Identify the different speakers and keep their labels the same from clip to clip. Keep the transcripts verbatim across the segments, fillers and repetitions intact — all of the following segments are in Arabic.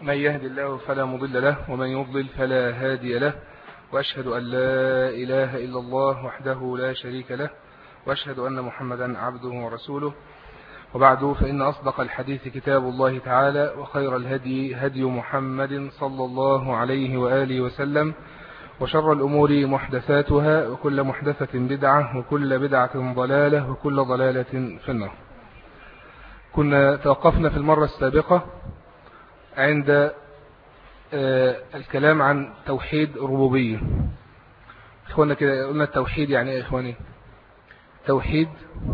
Speaker 1: من يهد الله فلا مضل له ومن يضلل فلا هادي له، وأشهد أن لا إله إلا الله وحده لا شريك له، وأشهد أن محمدا عبده ورسوله. وبعد، فإن أصدق الحديث كتاب الله تعالى، وخير الهدي هدي محمد صلى الله عليه وآله وسلم، وشر الأمور محدثاتها، وكل محدثة بدعة، وكل بدعة ضلالة، وكل ضلالة في النار. كنا توقفنا في المرة السابقة عند الكلام عن توحيد الربوبية. إخوانا كده قلنا التوحيد يعني إيه إخواني؟ توحيد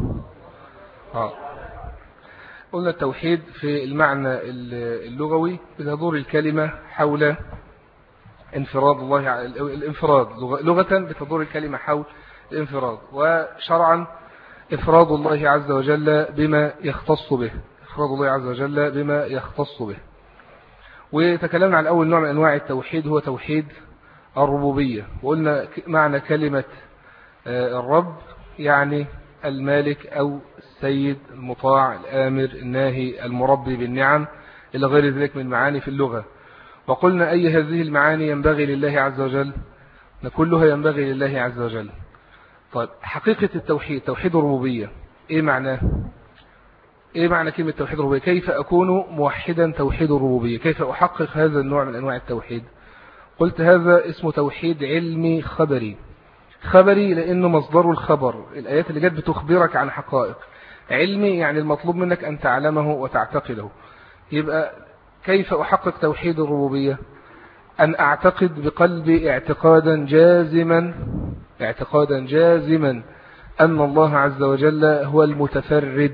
Speaker 1: آه. قلنا التوحيد في المعنى اللغوي بتدور الكلمة حول انفراد الله، الانفراد لغة بتدور الكلمة حول الانفراد، وشرعا إفراد الله عز وجل بما يختص به، إفراد الله عز وجل بما يختص به. وتكلمنا عن أول نوع من أنواع التوحيد هو توحيد الربوبية، وقلنا معنى كلمة الرب يعني المالك أو السيد المطاع الآمر الناهي المربي بالنعم إلى غير ذلك من معاني في اللغة. وقلنا أي هذه المعاني ينبغي لله عز وجل، كلها ينبغي لله عز وجل. طيب، حقيقة التوحيد، توحيد الربوبية إيه معناه؟ إيه معنى كلمة توحيد الربوبية؟ كيف أكون موحدا توحيد الربوبية؟ كيف أحقق هذا النوع من أنواع التوحيد؟ قلت هذا اسمه توحيد علمي خبري. خبري لأنه مصدر الخبر، الآيات اللي جت بتخبرك عن حقائق. علمي يعني المطلوب منك أن تعلمه وتعتقده. يبقى كيف أحقق توحيد الربوبية؟ أن أعتقد بقلبي اعتقادا جازما اعتقادا جازما أن الله عز وجل هو المتفرد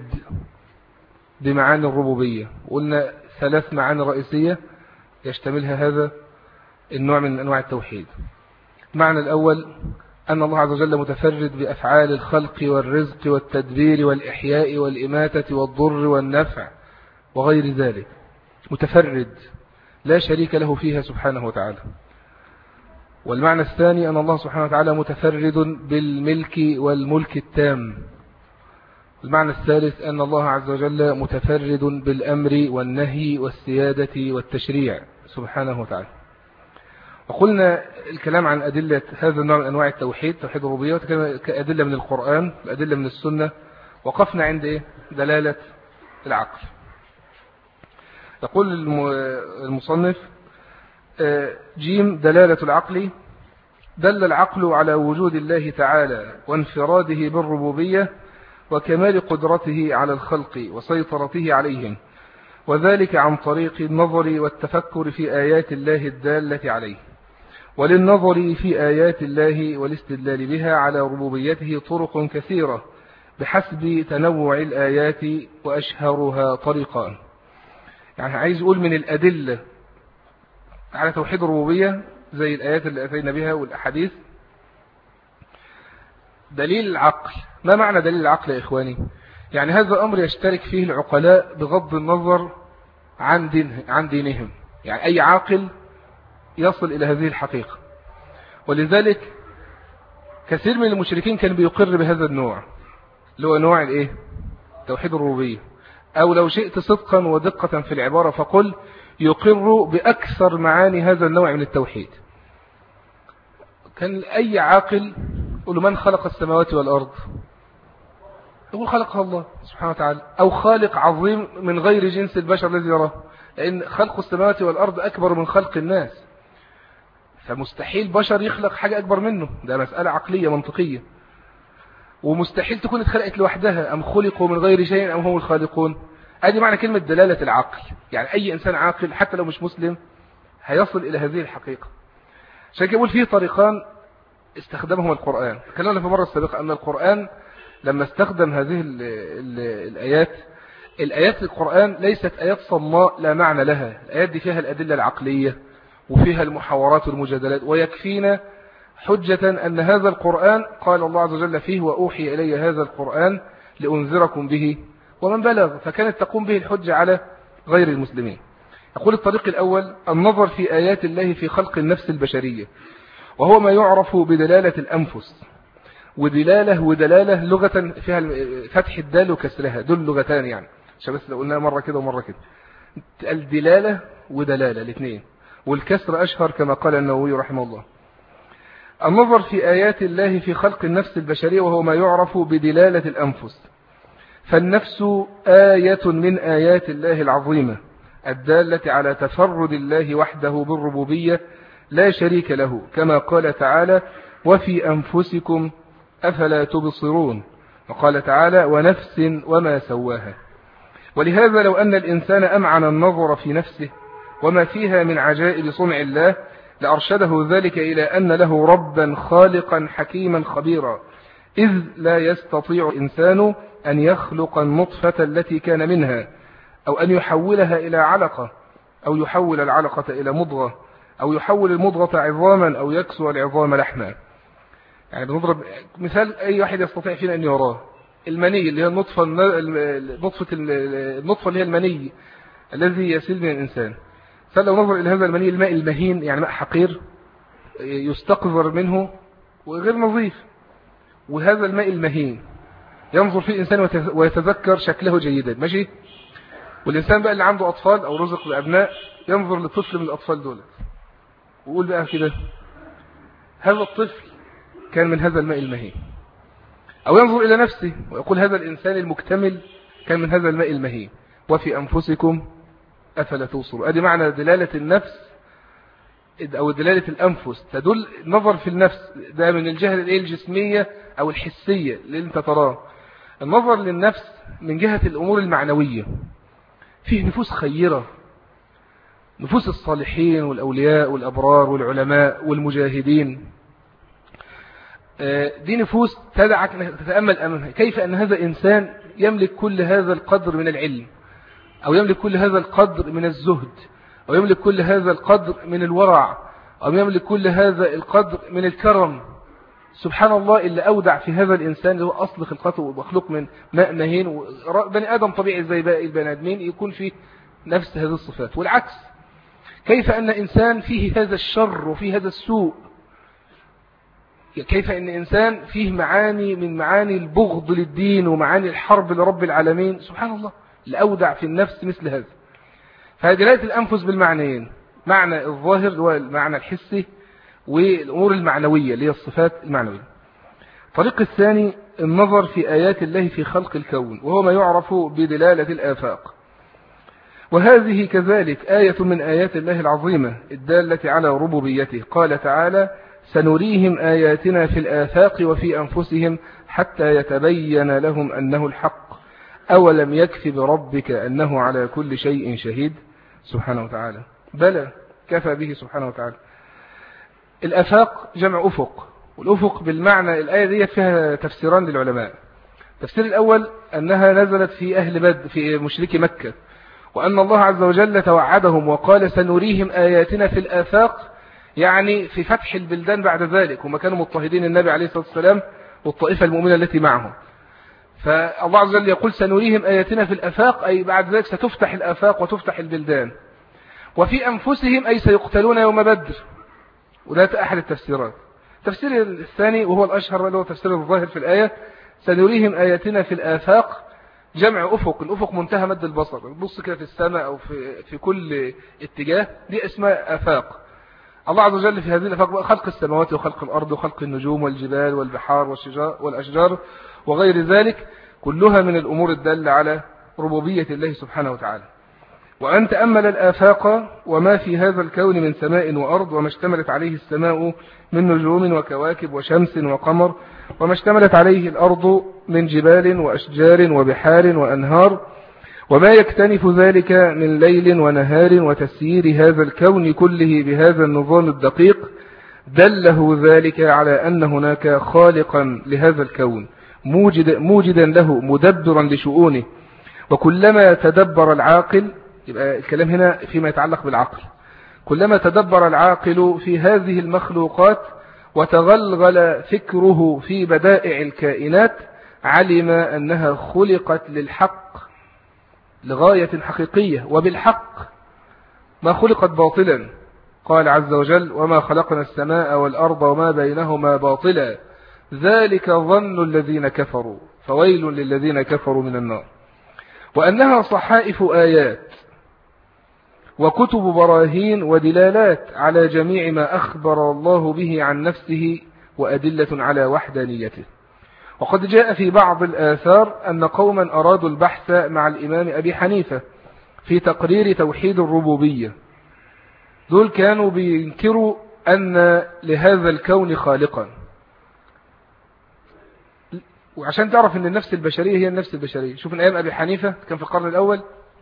Speaker 1: بمعاني الربوبية. قلنا ثلاث معاني رئيسية يشتملها هذا النوع من أنواع التوحيد. المعنى الأول أن الله عز وجل متفرد بأفعال الخلق والرزق والتدبير والإحياء والإماتة والضر والنفع وغير ذلك، متفرد لا شريك له فيها سبحانه وتعالى. والمعنى الثاني أن الله سبحانه وتعالى متفرد بالملك والملك التام. المعنى الثالث أن الله عز وجل متفرد بالأمر والنهي والسيادة والتشريع سبحانه وتعالى. وقلنا الكلام عن أدلة هذا النوع من أنواع التوحيد، توحيد الربوبية، كأدلة من القرآن وأدلة من السنة. وقفنا عند إيه؟ دلالة العقل. يقول المصنف جيم: دلالة العقل: دل العقل على وجود الله تعالى وانفراده بالربوبية وكمال قدرته على الخلق وسيطرته عليهم، وذلك عن طريق النظر والتفكر في آيات الله الدالة عليه. وللنظر في آيات الله والاستدلال بها على ربوبيته طرق كثيرة بحسب تنوع الآيات، وأشهرها طريقان. يعني عايز أقول من الأدلة على توحيد الربوبية زي الآيات اللي أتينا بها والأحاديث دليل العقل. ما معنى دليل العقل يا إخواني؟ يعني هذا أمر يشترك فيه العقلاء بغض النظر عن دينه عن دينهم. يعني أي عاقل يصل إلى هذه الحقيقة. ولذلك كثير من المشركين كان بيقر بهذا النوع اللي هو نوع الإيه؟ توحيد الربوبية. أو لو شئت صدقا ودقة في العبارة فقل يقر بأكثر معاني هذا النوع من التوحيد. كان أي عاقل يقول من خلق السماوات والأرض؟ يقول خلقها الله سبحانه وتعالى، أو خالق عظيم من غير جنس البشر الذي يراه، لأن خلق السماوات والأرض أكبر من خلق الناس، فمستحيل بشر يخلق حاجة أكبر منه. ده مسألة عقلية منطقية. ومستحيل تكون اتخلقت لوحدها، أم خلقوا من غير شيء أم هم الخالقون. هذه معنى كلمة دلالة العقل. يعني أي إنسان عاقل حتى لو مش مسلم هيصل إلى هذه الحقيقة. عشان كده يقول فيه طريقان استخدمهما القرآن. تكلمنا في مرة السابقة أن القرآن لما استخدم هذه ال ال الآيات الآيات القرآن ليست آيات صماء لا معنى لها. الآيات دي فيها الأدلة العقلية وفيها المحاورات والمجادلات، ويكفينا حجة أن هذا القرآن قال الله عز وجل فيه: وأوحي إلي هذا القرآن لأنذركم به ومن بلغ، فكانت تقوم به الحجة على غير المسلمين. يقول الطريق الأول النظر في آيات الله في خلق النفس البشرية، وهو ما يعرف بدلالة الأنفس. ودلالة ودلالة لغة فيها فتح الدال وكسرها، دول لغتان يعني، عشان بس لو قلنا مرة كده ومرة كده. الدلالة ودلالة الاثنين، والكسر أشهر كما قال النووي رحمه الله. النظر في آيات الله في خلق النفس البشرية وهو ما يعرف بدلالة الأنفس. فالنفس آية من آيات الله العظيمة الدالة على تفرد الله وحده بالربوبية لا شريك له، كما قال تعالى وفي أنفسكم أفلا تبصرون، وقال تعالى ونفس وما سواها. ولهذا لو أن الإنسان أمعن النظر في نفسه وما فيها من عجائب صنع الله لأرشده ذلك إلى أن له ربا خالقا حكيما خبيرا، إذ لا يستطيع الإنسان أن يخلق النطفة التي كان منها، أو أن يحولها إلى علقة، أو يحول العلقة إلى مضغة، أو يحول المضغة عظاما، أو يكسو العظام لحما. يعني بنضرب مثال أي واحد يستطيع فينا أن يراه. المني اللي هي النطفة النطفة النطفة اللي هي المني الذي يسيل من الإنسان. فلو نظر إلى هذا المني الماء المهين، يعني ماء حقير يستقذر منه وغير نظيف، وهذا الماء المهين ينظر فيه الإنسان ويتذكر شكله جيدا، ماشي. والإنسان بقى اللي عنده أطفال أو رزق بأبناء ينظر لطفل من الأطفال دول ويقول بقى كده هذا الطفل كان من هذا الماء المهين، أو ينظر إلى نفسه ويقول هذا الإنسان المكتمل كان من هذا الماء المهين. وفي أنفسكم أفلا تبصرون. أدي معنى دلالة النفس أو دلالة الأنفس، تدل نظر في النفس ده من الجهة الجسمية أو الحسية اللي أنت تراه. النظر للنفس من جهة الأمور المعنوية، فيه نفوس خيرة، نفوس الصالحين والأولياء والأبرار والعلماء والمجاهدين. دي نفوس تدعك تتأمل أمامها كيف أن هذا إنسان يملك كل هذا القدر من العلم، أو يملك كل هذا القدر من الزهد، أو يملك كل هذا القدر من الورع، أو يملك كل هذا القدر من الكرم. سبحان الله اللي أودع في هذا الإنسان اللي هو أصل خلقته ومخلوق من ماء مهين، بني آدم طبيعي زي باقي البني آدمين يكون فيه نفس هذه الصفات. والعكس، كيف أن إنسان فيه هذا الشر وفيه هذا السوء، كيف أن إنسان فيه معاني من معاني البغض للدين ومعاني الحرب لرب العالمين. سبحان الله لأودع في النفس مثل هذا. فدلالة الأنفس بالمعنيين، معنى الظاهر اللي هو المعنى الحسي، والأمور المعنوية اللي هي الصفات المعنوية. الطريق الثاني النظر في آيات الله في خلق الكون وهو ما يعرف بدلالة الآفاق، وهذه كذلك آية من آيات الله العظيمة الدالة على ربوبيته. قال تعالى سنريهم آياتنا في الآفاق وفي أنفسهم حتى يتبين لهم أنه الحق أولم يكف بربك أنه على كل شيء شهيد. سبحانه وتعالى بلى كفى به سبحانه وتعالى. الآفاق جمع أفق، والأفق بالمعنى الآية دي فيها تفسيران للعلماء. التفسير الأول أنها نزلت في أهل بدر في مشركي مكة، وأن الله عز وجل توعدهم وقال سنريهم آياتنا في الآفاق، يعني في فتح البلدان بعد ذلك، وما كانوا مضطهدين النبي عليه الصلاة والسلام والطائفة المؤمنة التي معهم. فالله عز وجل يقول سنريهم آياتنا في الآفاق، أي بعد ذلك ستفتح الآفاق وتفتح البلدان. وفي أنفسهم أي سيقتلون يوم بدر، وده أحد التفسيرات. التفسير الثاني وهو الأشهر اللي هو تفسير الظاهر في الآية سنريهم آياتنا في الآفاق، جمع أفق. الأفق منتهى مد البصر، بص كده في السماء أو في, في كل اتجاه، دي اسمها آفاق. الله عز وجل في هذه الآفاق خلق السماوات وخلق الأرض وخلق النجوم والجبال والبحار والأشجار وغير ذلك، كلها من الأمور الدالة على ربوبية الله سبحانه وتعالى. وأن تأمل الآفاق وما في هذا الكون من سماء وأرض، وما اشتملت عليه السماء من نجوم وكواكب وشمس وقمر، وما اشتملت عليه الأرض من جبال وأشجار وبحار وأنهار، وما يكتنف ذلك من ليل ونهار، وتسيير هذا الكون كله بهذا النظام الدقيق، دله ذلك على أن هناك خالقا لهذا الكون موجد موجدا له مدبرا لشؤونه. وكلما تدبر العاقل، يبقى الكلام هنا فيما يتعلق بالعقل، كلما تدبر العاقل في هذه المخلوقات وتغلغل فكره في بدائع الكائنات، علم أنها خلقت للحق لغاية حقيقية، وبالحق ما خلقت باطلا. قال عز وجل وما خلقنا السماء والأرض وما بينهما باطلا ذلك ظن الذين كفروا فويل للذين كفروا من النار. وأنها صحائف آيات، وكتب براهين ودلالات على جميع ما أخبر الله به عن نفسه وأدلة على وحدانيته. وقد جاء في بعض الآثار أن قوما أرادوا البحث مع الإمام أبي حنيفة في تقرير توحيد الربوبية. دول كانوا بينكروا أن لهذا الكون خالقا. وعشان تعرف أن النفس البشرية هي النفس البشرية، شوف أيام أبي حنيفة كان في القرن الأول،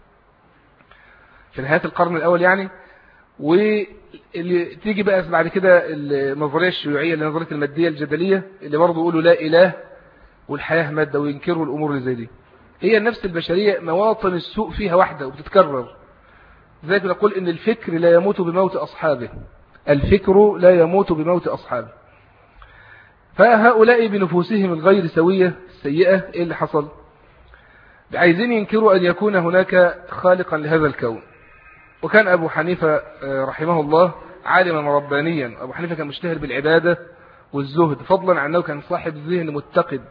Speaker 1: في نهاية القرن الأول يعني. واللي تيجي بقى بعد كده النظرية الشيوعية اللي نظرية المادية الجدلية اللي برضو يقولوا لا إله والحياة مادة وينكروا الأمور اللي زي دي. هي النفس البشرية مواطن السوء فيها واحدة وبتتكرر. ذلك نقول إن الفكر لا يموت بموت أصحابه، الفكر لا يموت بموت أصحابه. فهؤلاء بنفوسهم الغير سوية السيئة إيه اللي حصل؟ عايزين ينكروا أن يكون هناك خالقا لهذا الكون. وكان أبو حنيفة رحمه الله عالما ربانيا. أبو حنيفة كان مشتهر بالعبادة والزهد، فضلا عن أنه كان صاحب ذهن متقد.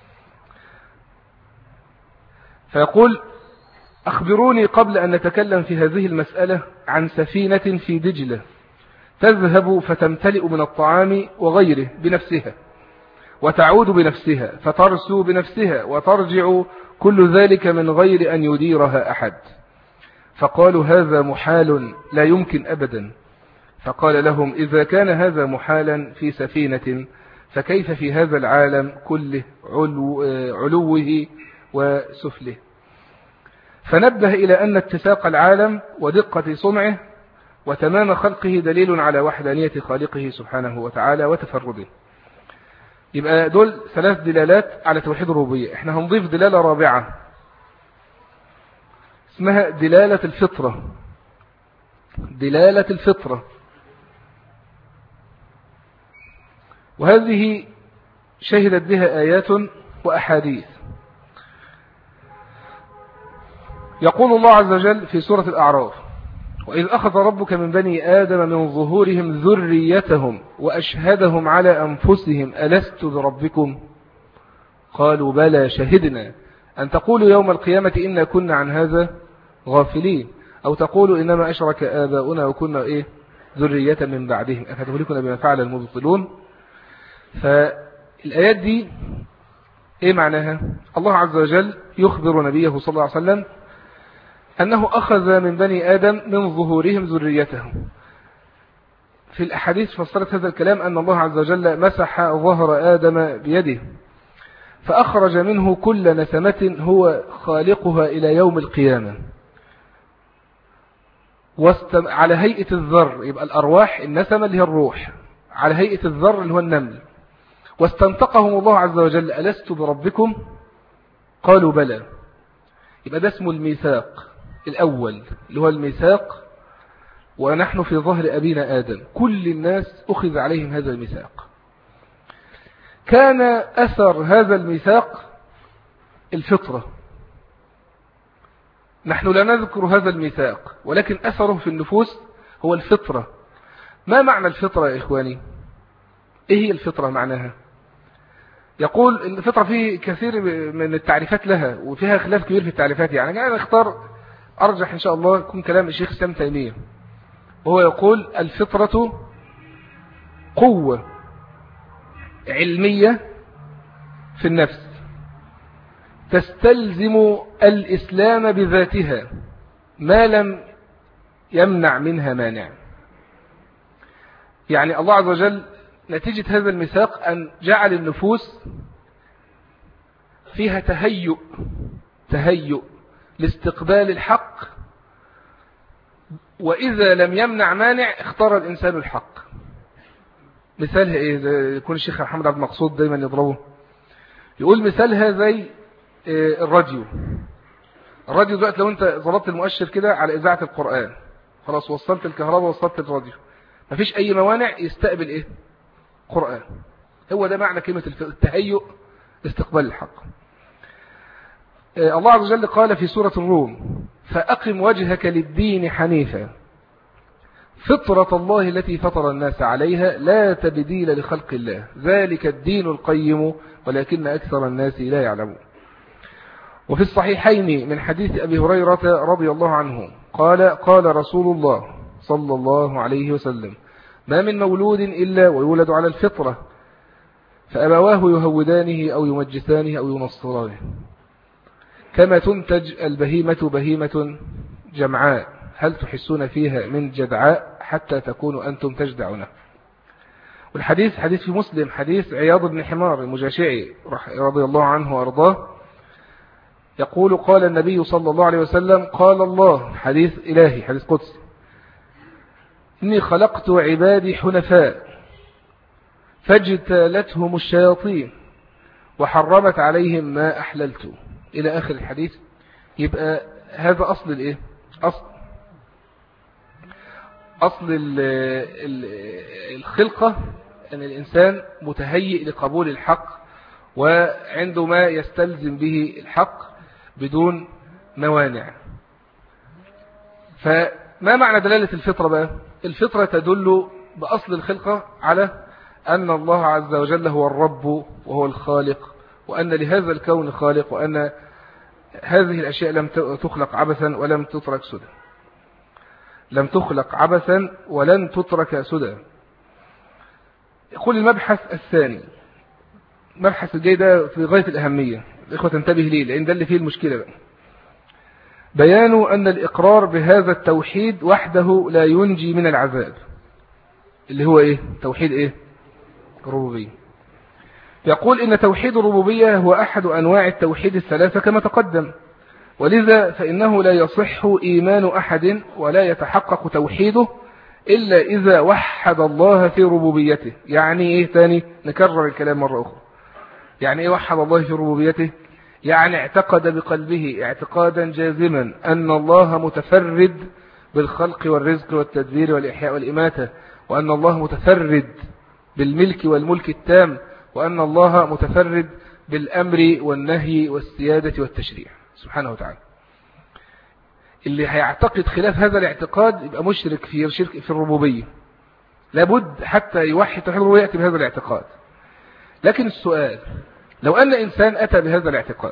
Speaker 1: فيقول: أخبروني قبل أن نتكلم في هذه المسألة عن سفينة في دجلة تذهب فتمتلئ من الطعام وغيره بنفسها، وتعود بنفسها، فترسو بنفسها، وترجع كل ذلك من غير أن يديرها أحد. فقالوا: هذا محال لا يمكن أبدا. فقال لهم: إذا كان هذا محالا في سفينة فكيف في هذا العالم كله علو علوه وسفله؟ فنبه إلى أن اتساق العالم ودقة صنعه وتمام خلقه دليل على وحدانية خالقه سبحانه وتعالى وتفرده. يبقى دول ثلاث دلالات على توحيد الربوبية. احنا هنضيف دلالة رابعة اسمها دلالة الفطرة. دلالة الفطرة، وهذه شهدت بها آيات وأحاديث. يقول الله عز وجل في سورة الأعراف: وإذ أخذ ربك من بني آدم من ظهورهم ذريتهم وأشهدهم على أنفسهم ألست بربكم قالوا بلى شهدنا أن تقولوا يوم القيامة إنا كنا عن هذا غافلين أو تقولوا إنما أشرك آباؤنا وكنا إيه ذرية من بعدهم أفتهلكنا بما فعل المبطلون. فالآيات دي إيه معناها؟ الله عز وجل يخبر نبيه صلى الله عليه وسلم أنه أخذ من بني آدم من ظهورهم ذريتهم. في الأحاديث فسرت هذا الكلام أن الله عز وجل مسح ظهر آدم بيده فأخرج منه كل نسمة هو خالقها إلى يوم القيامة على هيئة الذر. يبقى الأرواح النسمة اللي هي الروح على هيئة الذر اللي هو النمل. واستنطقهم الله عز وجل ألست بربكم قالوا بلى. يبقى ده اسمه الميثاق الأول اللي هو الميثاق، ونحن في ظهر أبينا آدم كل الناس أخذ عليهم هذا الميثاق. كان أثر هذا الميثاق الفطرة. نحن لا نذكر هذا الميثاق ولكن أثره في النفوس هو الفطرة. ما معنى الفطرة يا إخواني؟ إيه هي الفطرة معناها؟ يقول الفطرة فيه كثير من التعريفات لها وفيها خلاف كبير في التعريفات. يعني أنا اختار أرجح إن شاء الله يكون كلام الشيخ الإسلام تيمية، وهو يقول الفطرة قوة علمية في النفس تستلزم الإسلام بذاتها ما لم يمنع منها مانع. يعني الله عز وجل نتيجة هذا الميثاق أن جعل النفوس فيها تهيؤ تهيؤ لاستقبال الحق، وإذا لم يمنع مانع اختار الإنسان الحق. مثالها إيه؟ يكون الشيخ محمد عبد المقصود دايما يضربه، يقول مثالها زي الراديو. الراديو دلوقتي لو أنت ضربت المؤشر كده على إذاعة القرآن خلاص وصلت الكهرباء وصلت الراديو، مفيش أي موانع يستقبل إيه؟ قرآن. هو ده معنى كلمة التهيؤ لاستقبال الحق. الله عز وجل قال في سورة الروم فأقم وجهك للدين حنيفا فطرة الله التي فطر الناس عليها لا تبديل لخلق الله ذلك الدين القيم ولكن أكثر الناس لا يعلمون. وفي الصحيحين من حديث أبي هريرة رضي الله عنه قال قال رسول الله صلى الله عليه وسلم: ما من مولود إلا ويولد على الفطرة، فأبواه يهودانه أو يمجسانه أو ينصرانه، كما تنتج البهيمة بهيمة جمعاء، هل تحسون فيها من جدعاء حتى تكونوا أنتم تجدعونه. والحديث حديث في مسلم، حديث عياض بن حمار المجاشعي رضي الله عنه وأرضاه، يقول: قال النبي صلى الله عليه وسلم: قال الله، حديث إلهي حديث قدسي: إني خلقت عبادي حنفاء فاجتالتهم الشياطين وحرمت عليهم ما أحللت، إلى آخر الحديث. يبقى هذا أصل الإيه؟ أصل أصل الخلقة، أن الإنسان متهيئ لقبول الحق وعندما يستلزم به الحق بدون موانع. فما معنى دلالة الفطرة بقى؟ الفطرة تدل بأصل الخلقة على أن الله عز وجل هو الرب وهو الخالق، وأن لهذا الكون خالق، وأن هذه الأشياء لم تخلق عبثا ولم تترك سدى، لم تخلق عبثا ولن تترك سدى. يقول المبحث الثاني، مبحث الجاي ده في غاية الأهمية، الإخوة تنتبه ليه، لأن ده اللي فيه المشكلة بقى. بيان أن الإقرار بهذا التوحيد وحده لا ينجي من العذاب، اللي هو إيه؟ توحيد إيه؟ الربوبية. يقول إن توحيد الربوبية هو أحد أنواع التوحيد الثلاثة كما تقدم، ولذا فإنه لا يصح إيمان أحد ولا يتحقق توحيده إلا إذا وحد الله في ربوبيته. يعني إيه تاني؟ نكرر الكلام مرة أخرى. يعني إيه وحد الله في ربوبيته؟ يعني اعتقد بقلبه اعتقادا جازما أن الله متفرد بالخلق والرزق والتدبير والإحياء والإماتة، وأن الله متفرد بالملك والملك التام، وأن الله متفرد بالأمر والنهي والسيادة والتشريع سبحانه وتعالى. اللي هيعتقد خلاف هذا الاعتقاد يبقى مشرك في شرك في الربوبية، لابد حتى يوحد توحيد الربوبية يأتي بهذا الاعتقاد. لكن السؤال، لو أن إنسان أتى بهذا الاعتقاد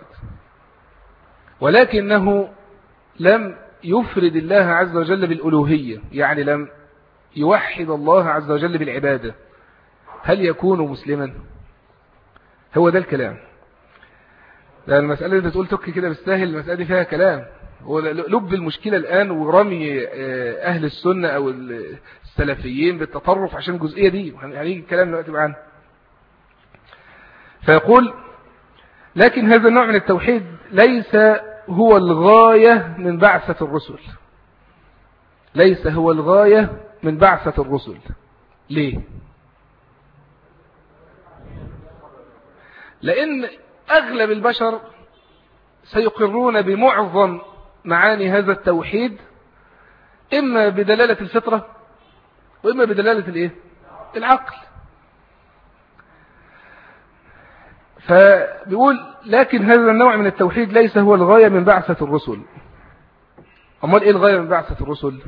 Speaker 1: ولكنه لم يفرد الله عز وجل بالألوهية، يعني لم يوحد الله عز وجل بالعبادة، هل يكون مسلما؟ هو ده الكلام. لأن المسألة اللي تقول تك كده بالساهل، المسألة دي فيها كلام. لب المشكلة الآن ورمي أهل السنة أو السلفيين بالتطرف عشان الجزئية دي، هنيجي الكلام دلوقتي معانا. فيقول: لكن هذا النوع من التوحيد ليس هو الغاية من بعثة الرسل، ليس هو الغاية من بعثة الرسل. ليه؟ لأن أغلب البشر سيقرون بمعظم معاني هذا التوحيد، إما بدلالة الفطرة وإما بدلالة الإيه؟ العقل. فبيقول: لكن هذا النوع من التوحيد ليس هو الغاية من بعثة الرسل. أمال إيه الغاية من بعثة الرسل؟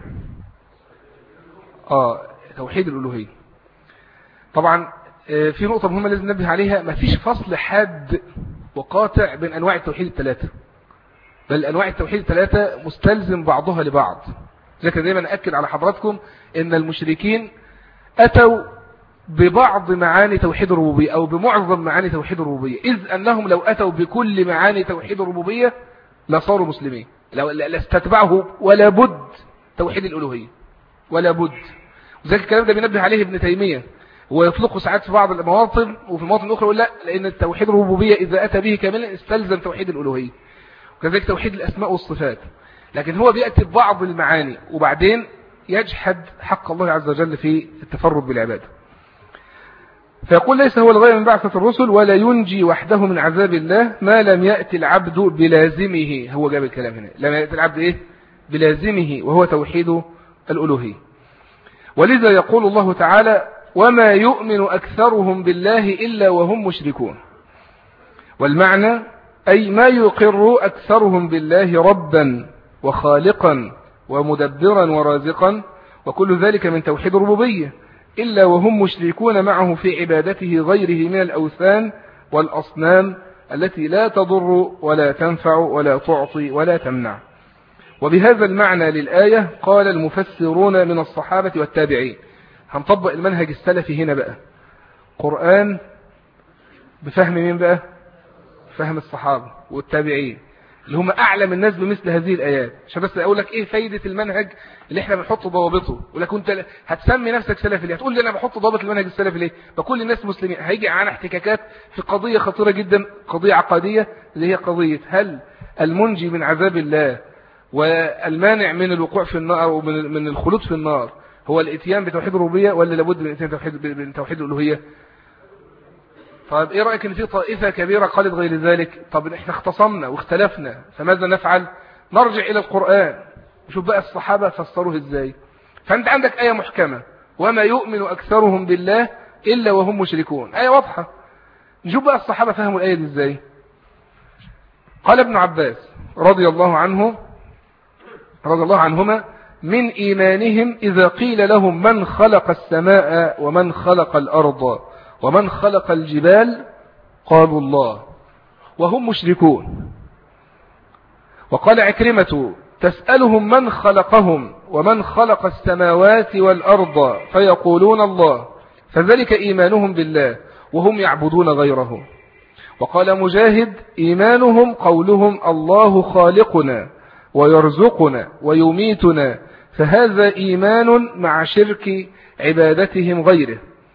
Speaker 1: آه توحيد الألوهية. طبعا في نقطة مهمة لازم ننبه عليها، ما فيش فصل حاد وقاطع بين أنواع التوحيد الثلاثة، بل أنواع التوحيد الثلاثة مستلزم بعضها لبعض. لكن دايما أكد على حضراتكم أن المشركين أتوا ببعض معاني توحيد الربوبية أو بمعظم معاني توحيد الربوبية، إذ أنهم لو أتوا بكل معاني توحيد الربوبية لصاروا مسلمين، لو لاستتبعه ولا بد توحيد الألوهية ولا بد. وذلك الكلام ده بينبه عليه ابن تيمية، ويطلقه ساعات في بعض المواطن، وفي المواطن الأخرى يقول لا، لأن التوحيد الربوبية إذا أتى به كاملا استلزم توحيد الألوهية، وكذلك توحيد الأسماء والصفات. لكن هو بيأتي ببعض المعاني وبعدين يجحد حق الله عز وجل في التفرد بالعبادة. فيقول: ليس هو الغاية من بعثة الرسل ولا ينجي وحده من عذاب الله ما لم يأتي العبد بلازمه. هو جاب الكلام هنا، لم يأتي العبد إيه؟ بلازمه، وهو توحيد الألوهية. ولذا يقول الله تعالى: وما يؤمن أكثرهم بالله إلا وهم مشركون. والمعنى أي ما يقر أكثرهم بالله ربا وخالقا ومدبرا ورازقا وكل ذلك من توحيد الربوبية، إلا وهم مشركون معه في عبادته غيره من الأوثان والأصنام التي لا تضر ولا تنفع ولا تعطي ولا تمنع. وبهذا المعنى للآية قال المفسرون من الصحابة والتابعين. هنطبق المنهج السلفي هنا بقى، قرآن بفهم مين بقى؟ فهم الصحابة والتابعين اللي هم أعلم الناس بمثل هذه الآيات. عشان بس أقول لك إيه فايدة المنهج اللي إحنا بنحط ضوابطه. ولك أنت هتسمي نفسك سلفي ليه؟ هتقول لي أنا بحط ضوابط المنهج السلفي ليه؟ بكل الناس مسلمين. هيجي معانا احتكاكات في قضية خطيرة جدا، قضية عقادية، اللي هي قضية هل المنجي من عذاب الله والمانع من الوقوع في النار أو من من الخلود في النار هو الاتيان بتوحيد الربوبية، ولا لابد من الاتيان بتوحيد من توحيد الألوهية؟ طيب ايه رأيك ان في طائفة كبيرة قالت غير ذلك؟ طب احنا اختصمنا واختلفنا، فماذا نفعل؟ نرجع الى القرآن نشوف بقى الصحابة فسروه ازاي. فانت عندك آية محكمة، وما يؤمن اكثرهم بالله الا وهم مشركون، آية واضحة. نشوف بقى الصحابة فهموا الآية دي ازاي. قال ابن عباس رضي الله عنه رضي الله عنهما: من إيمانهم إذا قيل لهم من خلق السماء ومن خلق الأرض ومن خلق الجبال قالوا الله وهم مشركون. وقال عكرمة: تسألهم من خلقهم ومن خلق السماوات والأرض فيقولون الله، فذلك إيمانهم بالله وهم يعبدون غيره. وقال مجاهد: إيمانهم قولهم الله خالقنا ويرزقنا ويميتنا، فهذا إيمان مع شرك عبادتهم غيره.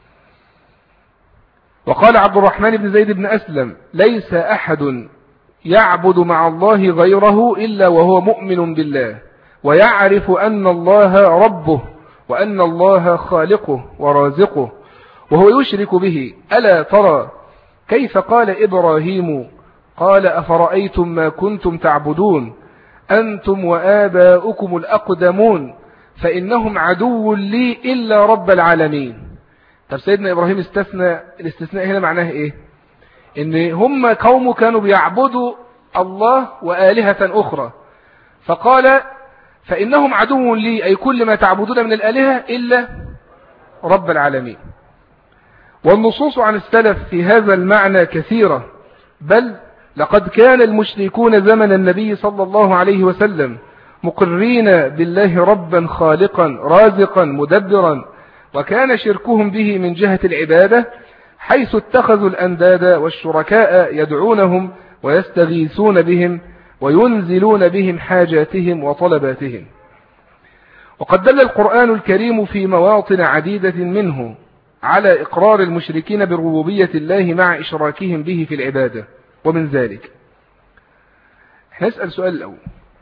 Speaker 1: وقال عبد الرحمن بن زيد بن أسلم: ليس أحد يعبد مع الله غيره إلا وهو مؤمن بالله ويعرف أن الله ربه وأن الله خالقه ورازقه وهو يشرك به. ألا ترى كيف قال إبراهيم: قال أفرأيتم ما كنتم تعبدون أنتم وآباؤكم الأقدمون فإنهم عدو لي إلا رب العالمين. طب سيدنا إبراهيم استثنى، الاستثناء هنا معناه إيه؟ إن هم قوم كانوا بيعبدوا الله وآلهة أخرى، فقال فإنهم عدو لي، أي كل ما تعبدون من الآلهة إلا رب العالمين. والنصوص عن السلف في هذا المعنى كثيرة، بل لقد كان المشركون زمن النبي صلى الله عليه وسلم مقرين بالله ربا خالقا رازقا مدبرا، وكان شركهم به من جهة العبادة حيث اتخذوا الأنداد والشركاء يدعونهم ويستغيثون بهم وينزلون بهم حاجاتهم وطلباتهم. وقد دل القرآن الكريم في مواطن عديدة منه على إقرار المشركين بربوبية الله مع إشراكهم به في العبادة. ومن ذلك نسأل سؤال الأول: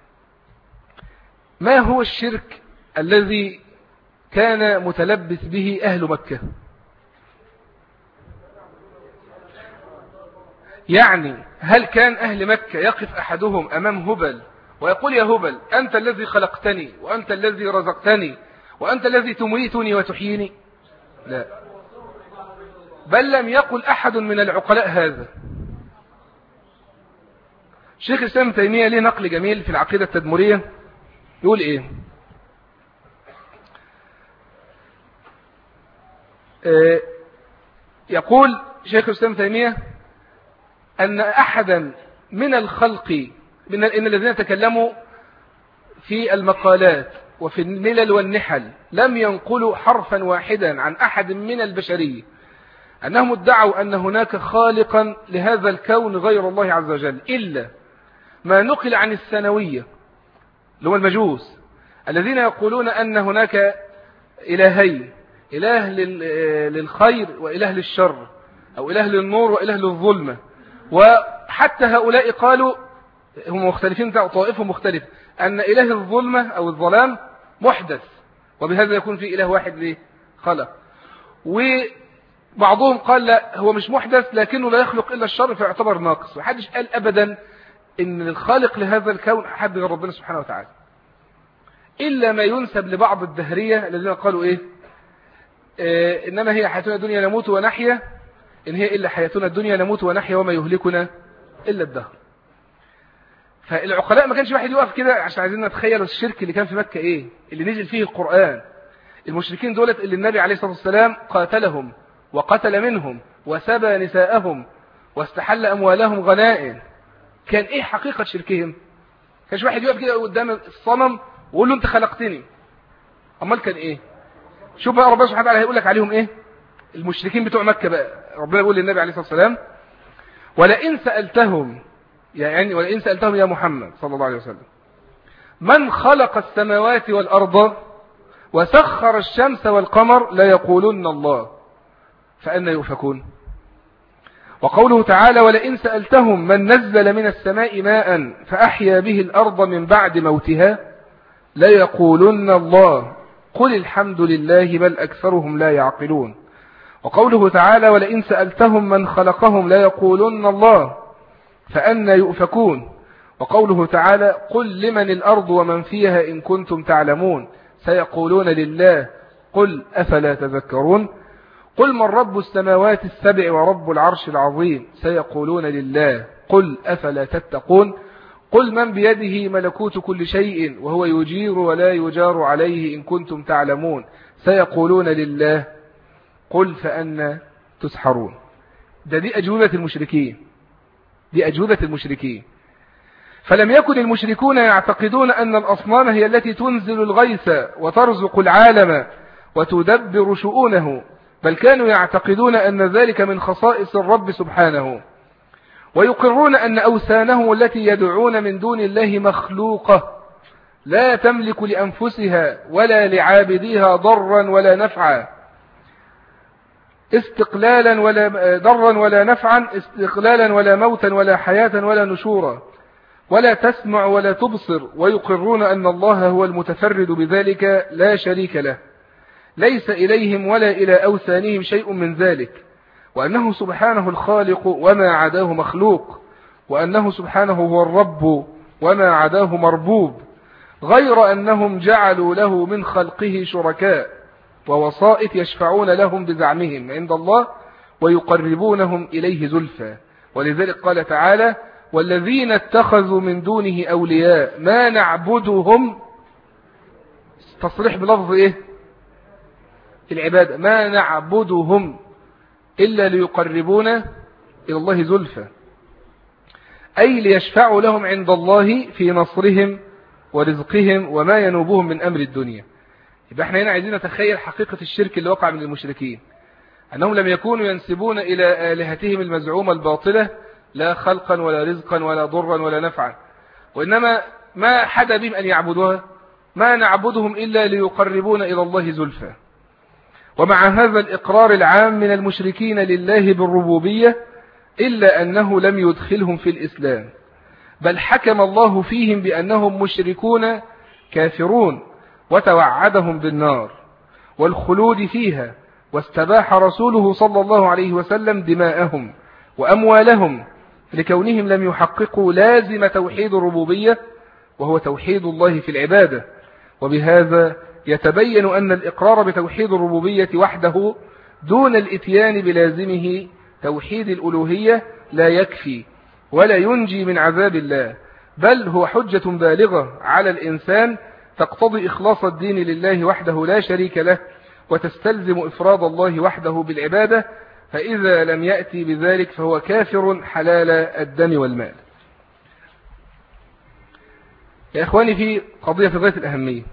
Speaker 1: ما هو الشرك الذي كان متلبس به أهل مكة؟ يعني هل كان أهل مكة يقف أحدهم أمام هبل ويقول: يا هبل أنت الذي خلقتني وأنت الذي رزقتني وأنت الذي تميتني وتحييني؟ لا، بل لم يقل أحد من العقلاء هذا. شيخ الإسلام ابن تيمية ليه نقل جميل في العقيدة التدمرية، يقول إيه؟ آه يقول شيخ الإسلام ابن تيمية أن أحدا من الخلق من إن الذين تكلموا في المقالات وفي الملل والنحل لم ينقلوا حرفا واحدا عن أحد من البشرية أنهم ادعوا أن هناك خالقا لهذا الكون غير الله عز وجل، إلا ما نقل عن الثانوية اللي هو المجوس الذين يقولون أن هناك إلهين، إله للخير وإله للشر، أو إله للنور وإله للظلمة. وحتى هؤلاء قالوا، هم مختلفين، طائفهم مختلف، أن إله الظلمة أو الظلام محدث، وبهذا يكون في إله واحد ليه خلق. وبعضهم قال لا، هو مش محدث لكنه لا يخلق إلا الشر فيعتبر ناقص. وحدش قال أبدا إن الخالق لهذا الكون أحد غير ربنا سبحانه وتعالى، إلا ما ينسب لبعض الدهرية الذين قالوا إيه؟ آه إنما هي حياتنا الدنيا نموت ونحيا، إن هي إلا حياتنا الدنيا نموت ونحيا وما يهلكنا إلا الدهر. فالعقلاء ما كانش واحد يقف كده عشان عايزين نتخيل الشرك اللي كان في مكة إيه اللي نزل فيه القرآن. المشركين دولت اللي النبي عليه الصلاة والسلام قاتلهم وقتل منهم وسبى نساءهم واستحل أموالهم غنائم، كان إيه حقيقة شركهم؟ كانش واحد يقف كده قدام الصنم ويقول له انت خلقتني. امال كان ايه؟ شوف بقى ربنا سبحانه وتعالى هيقول لك عليهم ايه؟ المشركين بتوع مكة بقى، ربنا يقول للنبي عليه الصلاة والسلام ولئن سألتهم، يعني ولئن سألتهم يا محمد صلى الله عليه وسلم من خلق السماوات والأرض وسخر الشمس والقمر لا يقولن الله فأنا يؤفكون. وقوله تعالى ولئن سألتهم من نزل من السماء ماء فأحيا به الأرض من بعد موتها لا يقولن الله قل الحمد لله بل أكثرهم لا يعقلون. وقوله تعالى ولئن سألتهم من خلقهم لا يقولن الله فأنا يؤفكون. وقوله تعالى قل لمن الأرض ومن فيها إن كنتم تعلمون سيقولون لله قل أفلا تذكرون. قل من رب السماوات السبع ورب العرش العظيم سيقولون لله قل أفلا تتقون. قل من بيده ملكوت كل شيء وهو يجير ولا يجار عليه إن كنتم تعلمون سيقولون لله قل فأنا تسحرون. ده دي أجوبة المشركين، دي أجوبة المشركين. فلم يكن المشركون يعتقدون أن الأصنام هي التي تنزل الغيث وترزق العالم وتدبر شؤونه، بل كانوا يعتقدون أن ذلك من خصائص الرب سبحانه، ويقرون أن أوثانهم التي يدعون من دون الله مخلوقة لا تملك لأنفسها ولا لعابديها ضرا ولا نفعا استقلالا ولا ضرا ولا نفعا استقلالا ولا موتا ولا حياة ولا نشورا ولا تسمع ولا تبصر. ويقرون أن الله هو المتفرد بذلك لا شريك له، ليس إليهم ولا إلى أوثانهم شيء من ذلك، وأنه سبحانه الخالق وما عداه مخلوق، وأنه سبحانه هو الرب وما عداه مربوب، غير أنهم جعلوا له من خلقه شركاء ووسائط يشفعون لهم بزعمهم عند الله ويقربونهم إليه زلفى. ولذلك قال تعالى والذين اتخذوا من دونه أولياء ما نعبدهم، تصريح بلفظ إيه؟ العبادة، ما نعبدهم إلا ليقربونا إلى الله زلفى، أي ليشفعوا لهم عند الله في نصرهم ورزقهم وما ينوبهم من أمر الدنيا. يبقى احنا هنا عايزين نتخيل حقيقة الشرك اللي وقع من المشركين، أنهم لم يكونوا ينسبون إلى آلهتهم المزعومة الباطلة لا خلقا ولا رزقا ولا ضرا ولا نفعا، وإنما ما حدا بهم أن يعبدوها ما نعبدهم إلا ليقربون إلى الله زلفى. ومع هذا الإقرار العام من المشركين لله بالربوبية إلا أنه لم يدخلهم في الإسلام، بل حكم الله فيهم بأنهم مشركون كافرون وتوعدهم بالنار والخلود فيها، واستباح رسوله صلى الله عليه وسلم دماءهم وأموالهم لكونهم لم يحققوا لازم توحيد الربوبية وهو توحيد الله في العبادة. وبهذا يتبين أن الإقرار بتوحيد الربوبية وحده دون الإتيان بلازمه توحيد الألوهية لا يكفي ولا ينجي من عذاب الله، بل هو حجة بالغة على الإنسان تقتضي إخلاص الدين لله وحده لا شريك له، وتستلزم إفراد الله وحده بالعبادة، فإذا لم يأتي بذلك فهو كافر حلال الدم والمال. يا إخواني في قضية في غاية الأهمية.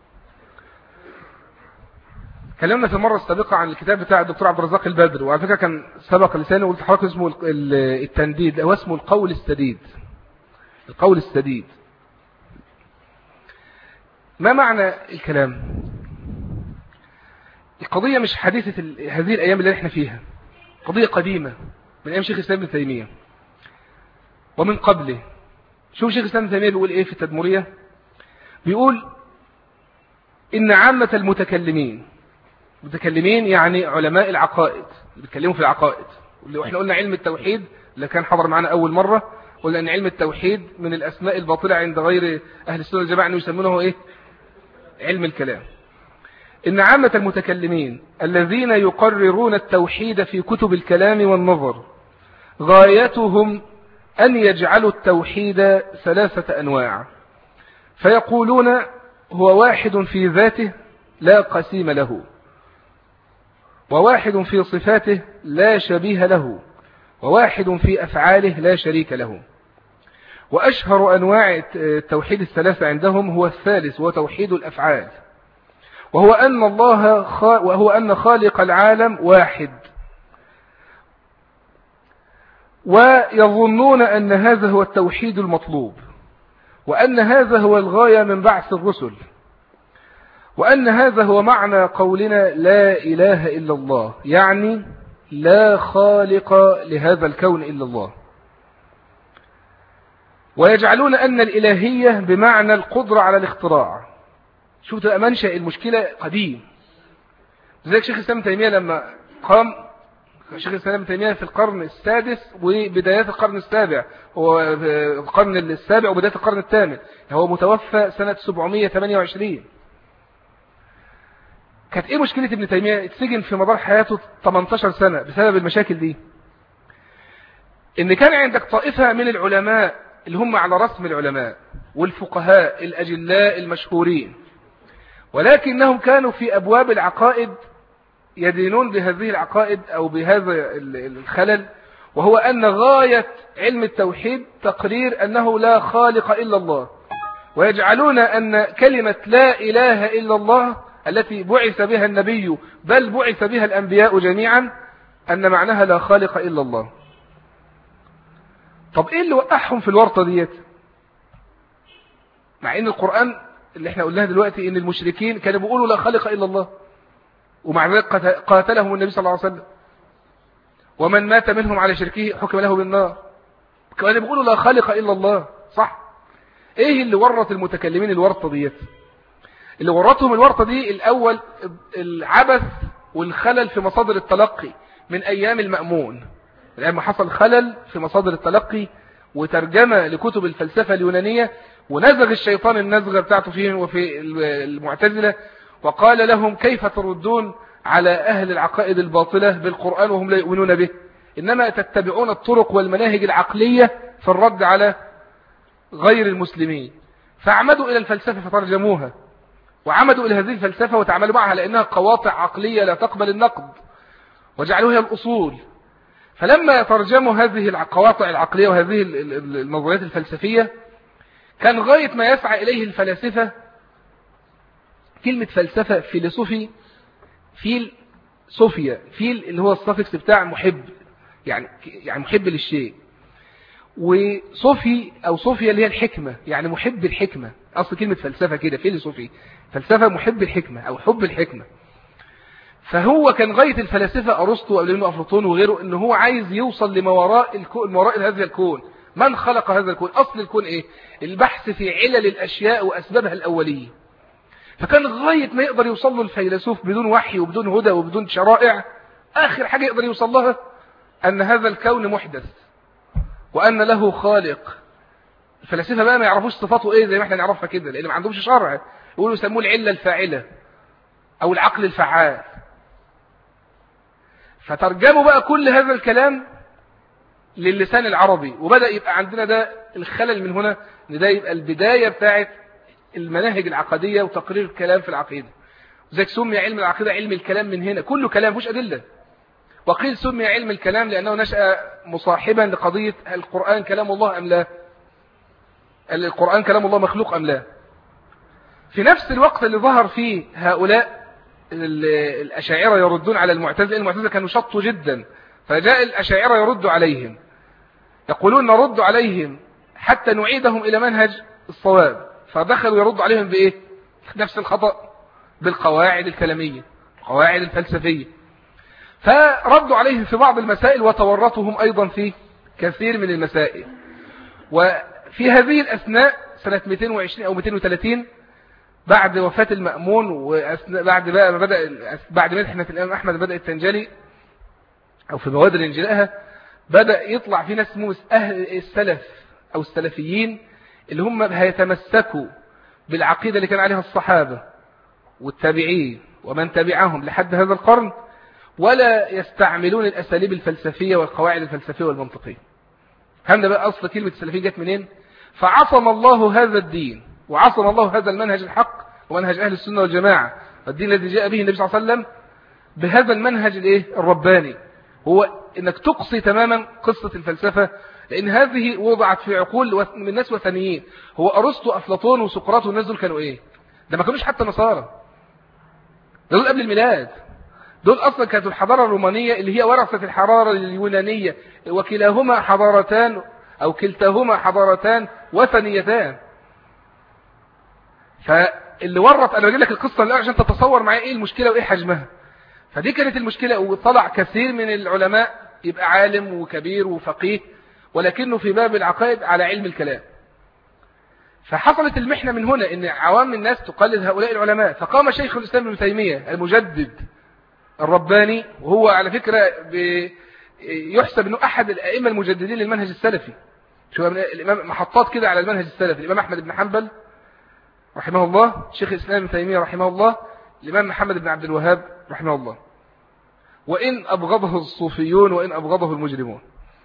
Speaker 1: كلمنا في المرة السابقة عن الكتاب بتاع الدكتور عبد الرزاق البدر، وعلى فكرة كان سبق لسانه وقلت حضرتك اسمه التنديد أو اسمه القول السديد. القول السديد ما معنى الكلام؟ القضية مش حديثة هذه الأيام اللي احنا فيها، قضية قديمة من أيام شيخ الإسلام ابن تيمية ومن قبله. شوف شيخ الإسلام ابن تيمية بيقول إيه في التدمرية؟ بيقول إن عامة المتكلمين، متكلمين يعني علماء العقائد اللي بيتكلموا في العقائد، واللي احنا قلنا علم التوحيد اللي كان حضر معنا أول مرة، قلنا أن علم التوحيد من الأسماء الباطلة عند غير أهل السنة والجماعة أنه يسمونه إيه؟ علم الكلام. إن عامة المتكلمين الذين يقررون التوحيد في كتب الكلام والنظر غايتهم أن يجعلوا التوحيد ثلاثة أنواع، فيقولون هو واحد في ذاته لا قسيم له، وواحد في صفاته لا شبيه له، وواحد في أفعاله لا شريك له، وأشهر أنواع التوحيد الثلاثة عندهم هو الثالث، وهو توحيد الأفعال، وهو أن الله وهو أن خالق العالم واحد، ويظنون أن هذا هو التوحيد المطلوب، وأن هذا هو الغاية من بعث الرسل، وأن هذا هو معنى قولنا لا إله إلا الله، يعني لا خالق لهذا الكون إلا الله. ويجعلون أن الإلهية بمعنى القدرة على الاختراع. شوف تبقى منشأ المشكلة قديم. زي شيخ الإسلام تيمية لما قام شيخ الإسلام تيمية في القرن السادس وبدايات القرن السابع، هو القرن السابع وبداية القرن الثامن، هو متوفى سنة سبعمائة وثمانية وعشرين. كانت ايه مشكلة ابن تيمية؟ اتسجن في مدار حياته ثمانية عشر سنة بسبب المشاكل دي. ان كان عندك طائفة من العلماء اللي هم على رسم العلماء والفقهاء الأجلاء المشهورين، ولكنهم كانوا في أبواب العقائد يدينون بهذه العقائد أو بهذا الخلل، وهو أن غاية علم التوحيد تقرير أنه لا خالق إلا الله، ويجعلون أن كلمة لا إله إلا الله التي بعث بها النبي بل بعث بها الأنبياء جميعا أن معناها لا خالق إلا الله. طب إيه اللي وقعهم في الورطة ديت؟ مع إن القرآن اللي احنا قلناه دلوقتي إن المشركين كانوا بيقولوا لا خالق إلا الله، ومع ذلك قاتلهم النبي صلى الله عليه وسلم، ومن مات منهم على شركه حكم له بالنار. كانوا بيقولوا لا خالق إلا الله، صح؟ إيه اللي ورط المتكلمين الورطة ديت؟ اللي ورطهم الورطة دي الأول العبث والخلل في مصادر التلقي من أيام المأمون، لما حصل خلل في مصادر التلقي وترجمة لكتب الفلسفة اليونانية، ونزغ الشيطان النزغة بتاعته فيهم وفي المعتزلة، وقال لهم كيف تردون على أهل العقائد الباطلة بالقرآن وهم لا يؤمنون به، إنما تتبعون الطرق والمناهج العقلية في الرد على غير المسلمين. فعمدوا إلى الفلسفة فترجموها، وعمدوا إلى هذه الفلسفة وتعاملوا معها لأنها قواطع عقلية لا تقبل النقد، وجعلوها الأصول. فلما ترجموا هذه القواطع العقلية وهذه النظريات الفلسفية، كان غاية ما يسعى إليه الفلاسفة، كلمة فلسفة فيلسوفي، فيل صوفيا، فيل اللي هو الصفكس بتاع محب، يعني يعني محب للشيء، وصوفي أو صوفيا اللي هي الحكمة، يعني محب الحكمة. أصل كلمة فلسفة كده فيلسوفي، فلسفة محب الحكمة أو حب الحكمة. فهو كان غاية الفلاسفة أرسطو قبل منه أفلاطون وغيره إن هو عايز يوصل لما وراء الكون، ما وراء هذا الكون، من خلق هذا الكون، أصل الكون إيه، البحث في علل الأشياء وأسبابها الأولية. فكان غاية ما يقدر يوصل له الفيلسوف بدون وحي وبدون هدى وبدون شرائع، آخر حاجة يقدر يوصل لها أن هذا الكون محدث وأن له خالق. الفلاسفة بقى ما يعرفوش صفاته إيه زي ما احنا نعرفها كده، لأن ما عندهمش شرع، يقولوا يسموه العلة الفاعلة أو العقل الفعال. فترجموا بقى كل هذا الكلام للسان العربي، وبدأ يبقى عندنا ده الخلل من هنا، ان ده يبقى البداية بتاعت المناهج العقدية وتقرير الكلام في العقيدة. وذلك سمي علم العقيدة علم الكلام من هنا، كله كلام مش أدلة. وقيل سمي علم الكلام لأنه نشأ مصاحبا لقضية القرآن كلام الله أم لا، القرآن كلام الله مخلوق أم لا. في نفس الوقت اللي ظهر فيه هؤلاء الأشاعرة يردون على المعتزلة، المعتزلة كانوا شطوا جدا، فجاء الأشاعرة يردوا عليهم، يقولون نرد عليهم حتى نعيدهم إلى منهج الصواب. فدخلوا يردوا عليهم بإيه؟ نفس الخطأ، بالقواعد الكلامية، القواعد الفلسفية. فردوا عليهم في بعض المسائل وتورطهم أيضا في كثير من المسائل. وفي هذه الأثناء سنة مئتين وعشرين أو مئتين وثلاثين بعد وفاة المأمون، وبعد بقى ما بدأ بعد محنة الإمام أحمد بدأ التنجلي أو في مواد انجلائها، بدأ يطلع في ناس اسمه أهل السلف أو السلفيين اللي هم هيتمسكوا بالعقيدة اللي كان عليها الصحابة والتابعين ومن تبعهم لحد هذا القرن، ولا يستعملون الأساليب الفلسفية والقواعد الفلسفية والمنطقية. همنا بقى أصل كلمة السلفية جت منين؟ فعصم الله هذا الدين وعصم الله هذا المنهج الحق ومنهج أهل السنة والجماعة، الدين الذي جاء به النبي صلى الله عليه وسلم، بهذا المنهج الايه الرباني، هو انك تقصي تماما قصة الفلسفة لأن هذه وضعت في عقول من الناس وثنيين. هو أرسطو أفلاطون وسقراط والناس دول كانوا إيه؟ ده ما كانوش حتى نصارى، دول قبل الميلاد. دول أصلا كانت الحضارة الرومانية اللي هي ورثت الحضارة اليونانية، وكلاهما حضارتان أو كلتاهما حضارتان وثنيتان. فاللي ورط، أنا بجيب لك القصة الآن عشان تتصور معايا إيه المشكلة وإيه حجمها. فدي كانت المشكلة، وطلع كثير من العلماء يبقى عالم وكبير وفقيه ولكنه في باب العقائد على علم الكلام. فحصلت المحنة من هنا ان عوام الناس تقلد هؤلاء العلماء. فقام شيخ الإسلام ابن تيمية المجدد الرباني، وهو على فكرة يحسب انه احد الائمة المجددين للمنهج السلفي. شو الامام محطات كده على المنهج السلفي: الامام احمد بن حنبل رحمه الله، شيخ الإسلام ابن تيمية رحمه الله، الامام محمد بن عبد الوهاب رحمه الله، وإن أبغضه الصوفيون وإن أبغضه المجرمون.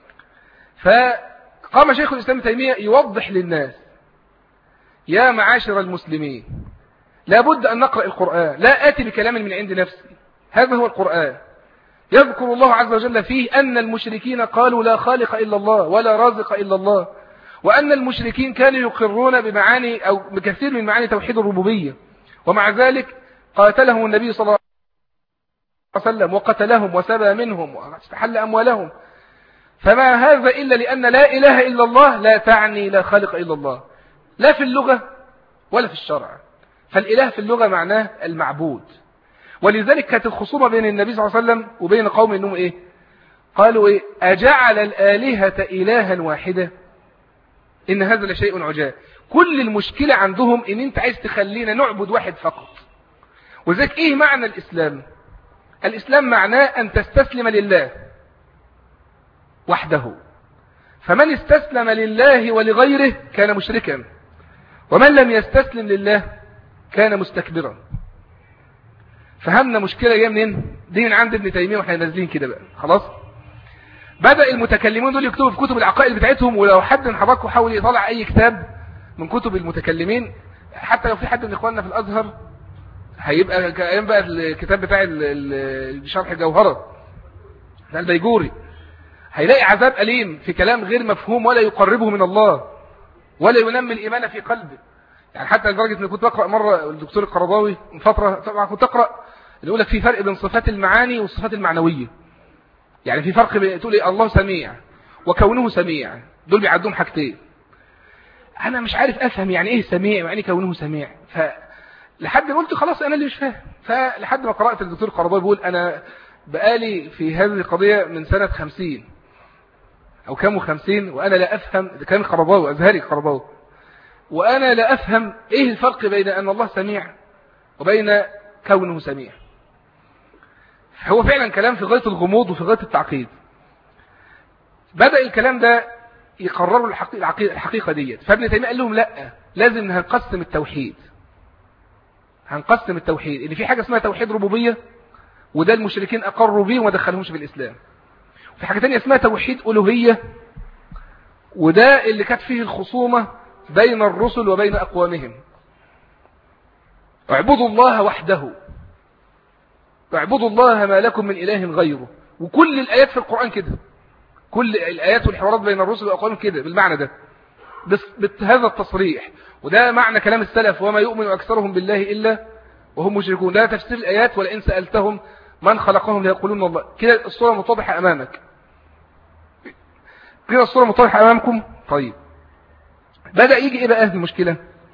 Speaker 1: فقام شيخ الإسلام ابن تيمية يوضح للناس: يا معاشر المسلمين، لا بد أن نقرأ القرآن، لا آتي بكلام من عند نفسي، هذا هو القرآن. يذكر الله عز وجل فيه أن المشركين قالوا لا خالق إلا الله ولا رازق إلا الله، وأن المشركين كانوا يقرون بمعاني أو بكثير من معاني توحيد الربوبية، ومع ذلك قاتلهم النبي صلى الله عليه وسلم وقتلهم وسبى منهم واستحل أموالهم. فما هذا إلا لأن لا إله إلا الله لا تعني لا خالق إلا الله، لا في اللغة ولا في الشرع. فالإله في اللغة معناه المعبود. ولذلك كانت الخصومة بين النبي صلى الله عليه وسلم وبين قوم إنهم إيه؟ قالوا إيه؟ أجعل الآلهة إلها واحدة إن هذا لشيء عجاب. كل المشكلة عندهم إن أنت عايز تخلينا نعبد واحد فقط. وذلك إيه معنى الإسلام؟ الإسلام معناه أن تستسلم لله وحده، فمن استسلم لله ولغيره كان مشركا، ومن لم يستسلم لله كان مستكبرا. فهمنا مشكلة جايه منين؟ دي من عند ابن تيمية واحنا نازلين كده بقى خلاص. بدأ المتكلمين دول يكتبوا في كتب العقائد بتاعتهم، ولو حد من حضراتكم حاول يطلع أي كتاب من كتب المتكلمين، حتى لو في حد من إخواننا في الأزهر هيبقى كأيام بقى الكتاب بتاع شرح الجوهرة بتاع البيجوري، هيلاقي عذاب أليم في كلام غير مفهوم ولا يقربه من الله ولا ينمي الإيمان في قلبه. يعني حتى لدرجة أن كنت بقرأ مرة الدكتور القرضاوي من فترة، طبعا كنت أقرأ يقول لك في فرق بين صفات المعاني والصفات المعنوية. يعني في فرق بين تقول الله سميع وكونه سميع، دول بيعدهم حاجتين. أنا مش عارف أفهم يعني إيه سميع ويعني كونه سميع. فلحد ما قلت خلاص أنا اللي مش فاهم. فلحد ما قرأت الدكتور القرضاوي بيقول أنا بقالي في هذه القضية من سنة خمسين أو كام وخمسين وأنا لا أفهم. ده كان القرضاوي أزهري القرضاوي، وأنا لا أفهم إيه الفرق بين أن الله سميع وبين كونه سميع. هو فعلا كلام في غاية الغموض وفي غاية التعقيد. بدأ الكلام ده يقرروا الحقيقة, الحقيقة ديت. فابن تيمية قال لهم لا، لازم هنقسم التوحيد، هنقسم التوحيد إن في حاجة اسمها توحيد ربوبية، وده المشركين أقروا به وما دخلهمش في الإسلام. وفي حاجة تانية اسمها توحيد ألوهية، وده اللي كانت فيه الخصومة بين الرسل وبين أقوامهم. اعبدوا الله وحده، اعبدوا الله ما لكم من إله غيره. وكل الآيات في القرآن كده، كل الآيات والحوارات بين الرسل وأقوامهم كده بالمعنى ده، بهذا التصريح. وده معنى كلام السلف: وما يؤمن أكثرهم بالله إلا وهم مشركون. ده تفسير الآيات: ولئن سألتهم من خلقهم ليقولون الله. كده الصورة متضحة أمامك، كده الصورة متضحة أمامكم. طيب بدأ يجي إيه بقى المشكلة؟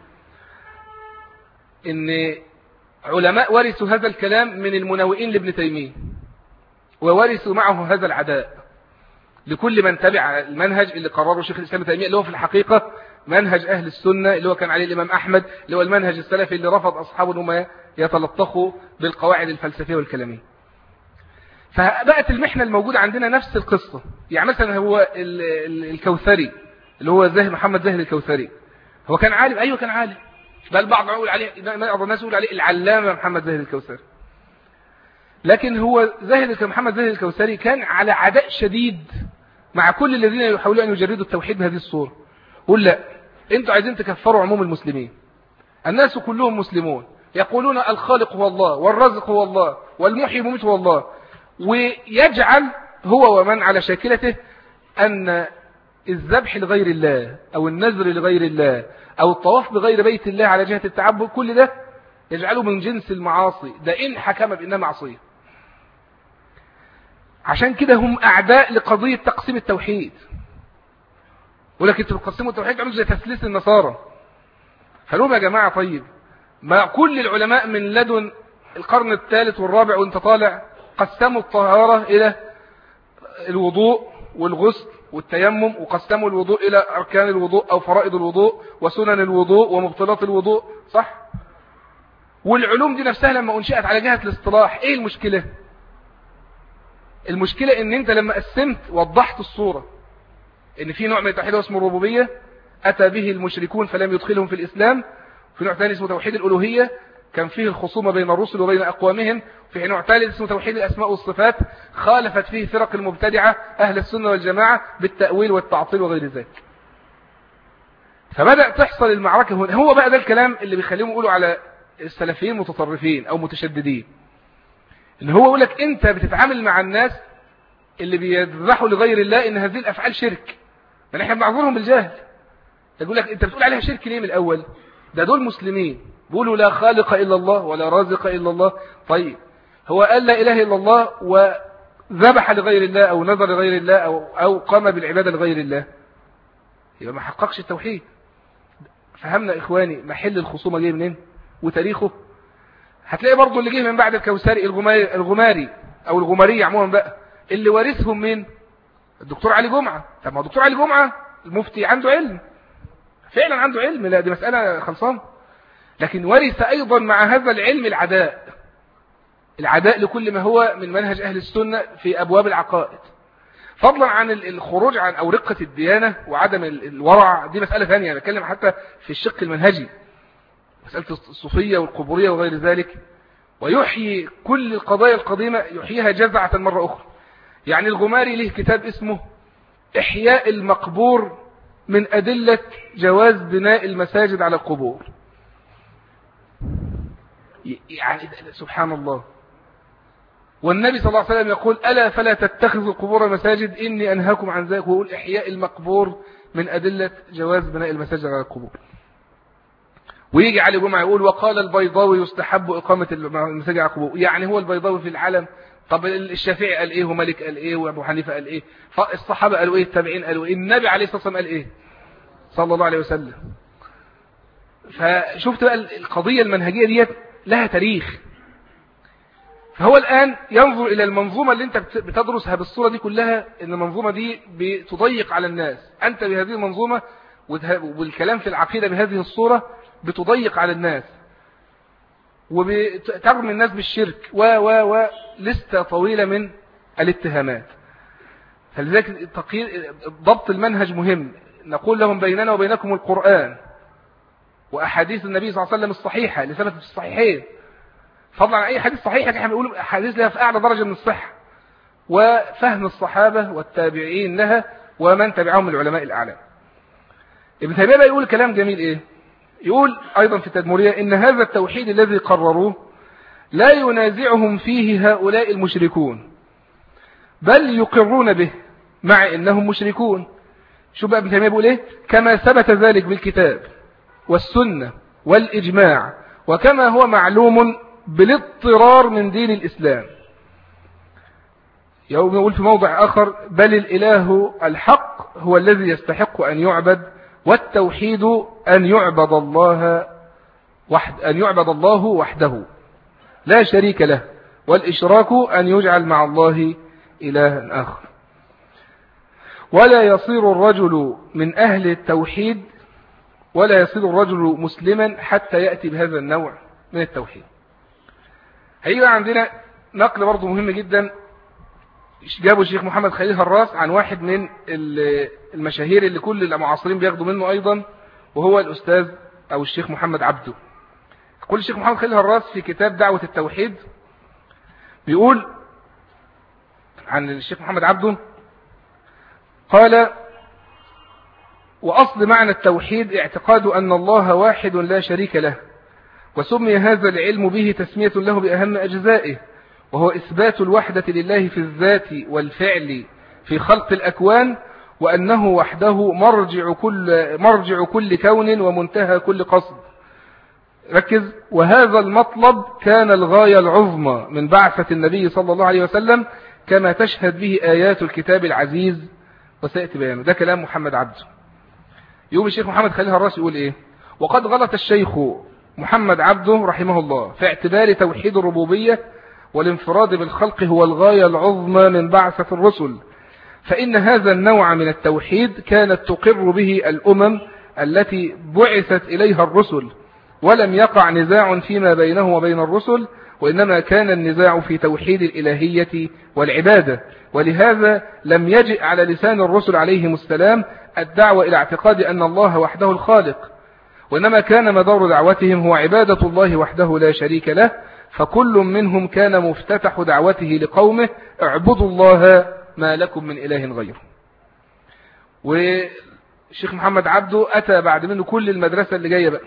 Speaker 1: إن علماء ورثوا هذا الكلام من المناوئين لابن تيمية، وورثوا معه هذا العداء لكل من تبع المنهج اللي قرره شيخ الإسلام ابن تيمية، اللي هو في الحقيقة منهج أهل السنة، اللي هو كان عليه الإمام أحمد، اللي هو المنهج السلفي اللي رفض أصحابه أنهم يتلطخوا بالقواعد الفلسفية والكلامية. فبقت المحنة الموجودة عندنا نفس القصة. يعني مثلا هو الكوثري اللي هو زاهد محمد زاهد الكوثري، هو كان عالم، أيوه كان عالم، بل بعض يقول عليه، بعض الناس يقول عليه العلامة محمد زاهد الكوثري. لكن هو زاهد محمد زاهد الكوثري كان على عداء شديد مع كل الذين يحاولون أن يجردوا التوحيد بهذه الصورة. قل لا، انتوا عايزين تكفروا عموم المسلمين، الناس كلهم مسلمون، يقولون الخالق هو الله والرازق هو الله والمحيي والمميت هو الله، ويجعل هو ومن على شاكلته أن الذبح لغير الله أو النذر لغير الله أو الطواف بغير بيت الله على جهة التعبد، كل ده يجعله من جنس المعاصي، ده إن حكم بأنها معصية. عشان كده هم أعداء لقضية تقسيم التوحيد، ولكن انتوا بتقسموا التوحيد عملوا زي تثليث النصارى. فلهم يا جماعة طيب، ما كل العلماء من لدن القرن الثالث والرابع وانت طالع قسموا الطهارة إلى الوضوء والغسل والتيمم، وقسموا الوضوء إلى أركان الوضوء أو فرائض الوضوء وسنن الوضوء ومبطلات الوضوء، صح؟ والعلوم دي نفسها لما أنشأت على جهة الاصطلاح، إيه المشكلة؟ المشكلة إن أنت لما قسمت وضحت الصورة إن في نوع من التوحيد اسمه الربوبية أتى به المشركون فلم يدخلهم في الإسلام، في نوع ثاني اسمه توحيد الألوهية كان فيه الخصومة بين الرسل وبين أقوامهم، في نوع ثالث اسمه توحيد الأسماء والصفات خالفت فيه فرق المبتدعة أهل السنة والجماعة بالتأويل والتعطيل وغير ذلك. فبدأ تحصل المعركة هنا. هو بقى ده الكلام اللي بيخليهم يقولوا على السلفيين متطرفين أو متشددين، اللي هو يقول لك أنت بتتعامل مع الناس اللي بيذبحوا لغير الله إن هذه الأفعال شرك، يعني احنا بنعذرهم بالجهل. يقول لك أنت بتقول عليها شرك ليه من الأول؟ ده دول مسلمين بيقولوا لا خالق إلا الله ولا رازق إلا الله. طيب هو قال لا إله إلا الله وذبح لغير الله أو نذر لغير الله أو, أو قام بالعبادة لغير الله، يبقى ما حققش التوحيد. فهمنا إخواني محل الخصومة جاي منين وتاريخه. هتلاقي برضو اللي جه من بعد الكوثري الغماري, الغماري أو الغماري عموما بقى اللي وارثهم من الدكتور علي جمعة. طب ما الدكتور علي جمعة المفتي عنده علم، فعلا عنده علم، لا دي مسألة خلصان، لكن ورث أيضا مع هذا العلم العداء، العداء لكل ما هو من منهج أهل السنة في أبواب العقائد، فضلا عن الخروج عن أو رقة الديانة وعدم الورع. دي مسألة ثانية، أنا بتكلم حتى في الشق المنهجي، مسألة الصوفية والقبورية وغير ذلك. ويحيي كل القضايا القديمة يحييها جزعة مرة أخرى. يعني الغماري له كتاب اسمه إحياء المقبور من أدلة جواز بناء المساجد على القبور. يعني سبحان الله. والنبي صلى الله عليه وسلم يقول ألا فلا تتخذوا القبور مساجد إني أنهاكم عن ذلك، ويقول إحياء المقبور من أدلة جواز بناء المساجد على القبور. ويجي علي جمعة يقول وقال البيضاوي يستحب إقامة المساجد على القبور. يعني هو البيضاوي في العالم؟ طب الشافعي قال إيه ومالك قال إيه وأبو حنيفة قال إيه، الصحابة قالوا إيه، التابعين قالوا إيه، النبي عليه الصلاة والسلام قال إيه صلى الله عليه وسلم. فشفت بقى القضية المنهجية ديت لها تاريخ. فهو الآن ينظر إلى المنظومة اللي أنت بتدرسها بالصورة دي كلها، إن المنظومة دي بتضيق على الناس. أنت بهذه المنظومة والكلام في العقيدة بهذه الصورة بتضيق على الناس وبترمي الناس بالشرك و و و لستة طويلة من الاتهامات. فلذلك ضبط المنهج مهم. نقول لهم بيننا وبينكم القرآن وأحاديث النبي صلى الله عليه وسلم الصحيحة اللي ثبتت في الصحيحين، فضلا عن أي حديث صحيح احنا بنقول أحاديث لها في أعلى درجة من الصحة، وفهم الصحابة والتابعين لها ومن تبعهم من العلماء الأعلام. ابن تيمية بقى يقول كلام جميل إيه؟ يقول أيضا في التدمرية إن هذا التوحيد الذي قرروه لا ينازعهم فيه هؤلاء المشركون بل يقرون به مع إنهم مشركون. شو بقى ابن تيمية بيقول إيه؟ كما ثبت ذلك بالكتاب والسنة والإجماع وكما هو معلوم بالاضطرار من دين الإسلام. يوم يقول في موضع آخر بل الإله الحق هو الذي يستحق أن يعبد والتوحيد أن يعبد الله وحد أن يعبد الله وحده لا شريك له، والإشراك أن يجعل مع الله إلها آخر. ولا يصير الرجل من أهل التوحيد ولا يصير الرجل مسلما حتى يأتي بهذا النوع من التوحيد. هيبقى عندنا نقل برضو مهم جدا جابوا الشيخ محمد خليل هراس عن واحد من المشاهير اللي كل المعاصرين بياخدوا منه أيضا، وهو الأستاذ أو الشيخ محمد عبده. يقول الشيخ محمد خليل هراس في كتاب دعوة التوحيد، بيقول عن الشيخ محمد عبده قال وأصل معنى التوحيد اعتقاد أن الله واحد لا شريك له، وسمي هذا العلم به تسمية له بأهم أجزائه، وهو إثبات الوحدة لله في الذات والفعل في خلق الأكوان وأنه وحده مرجع كل, مرجع كل كون ومنتهى كل قصد. ركز. وهذا المطلب كان الغاية العظمى من بعثة النبي صلى الله عليه وسلم كما تشهد به آيات الكتاب العزيز وسيأتي بيانه. ده كلام محمد عبده. يوم الشيخ محمد خليل هراس يقول إيه؟ وقد غلط الشيخ محمد عبده رحمه الله في اعتبار توحيد الربوبية والانفراد بالخلق هو الغاية العظمى من بعثة الرسل، فإن هذا النوع من التوحيد كانت تقر به الأمم التي بعثت إليها الرسل، ولم يقع نزاع فيما بينه وبين الرسل، وإنما كان النزاع في توحيد الإلهية والعبادة. ولهذا لم يجئ على لسان الرسل عليهم السلام الدعوة إلى اعتقاد أن الله وحده الخالق، وإنما كان مدار دعوتهم هو عبادة الله وحده لا شريك له، فكل منهم كان مفتتح دعوته لقومه اعبدوا الله ما لكم من إله غيره. والشيخ محمد عبده أتى بعد منه كل المدرسة اللي جاية بقى،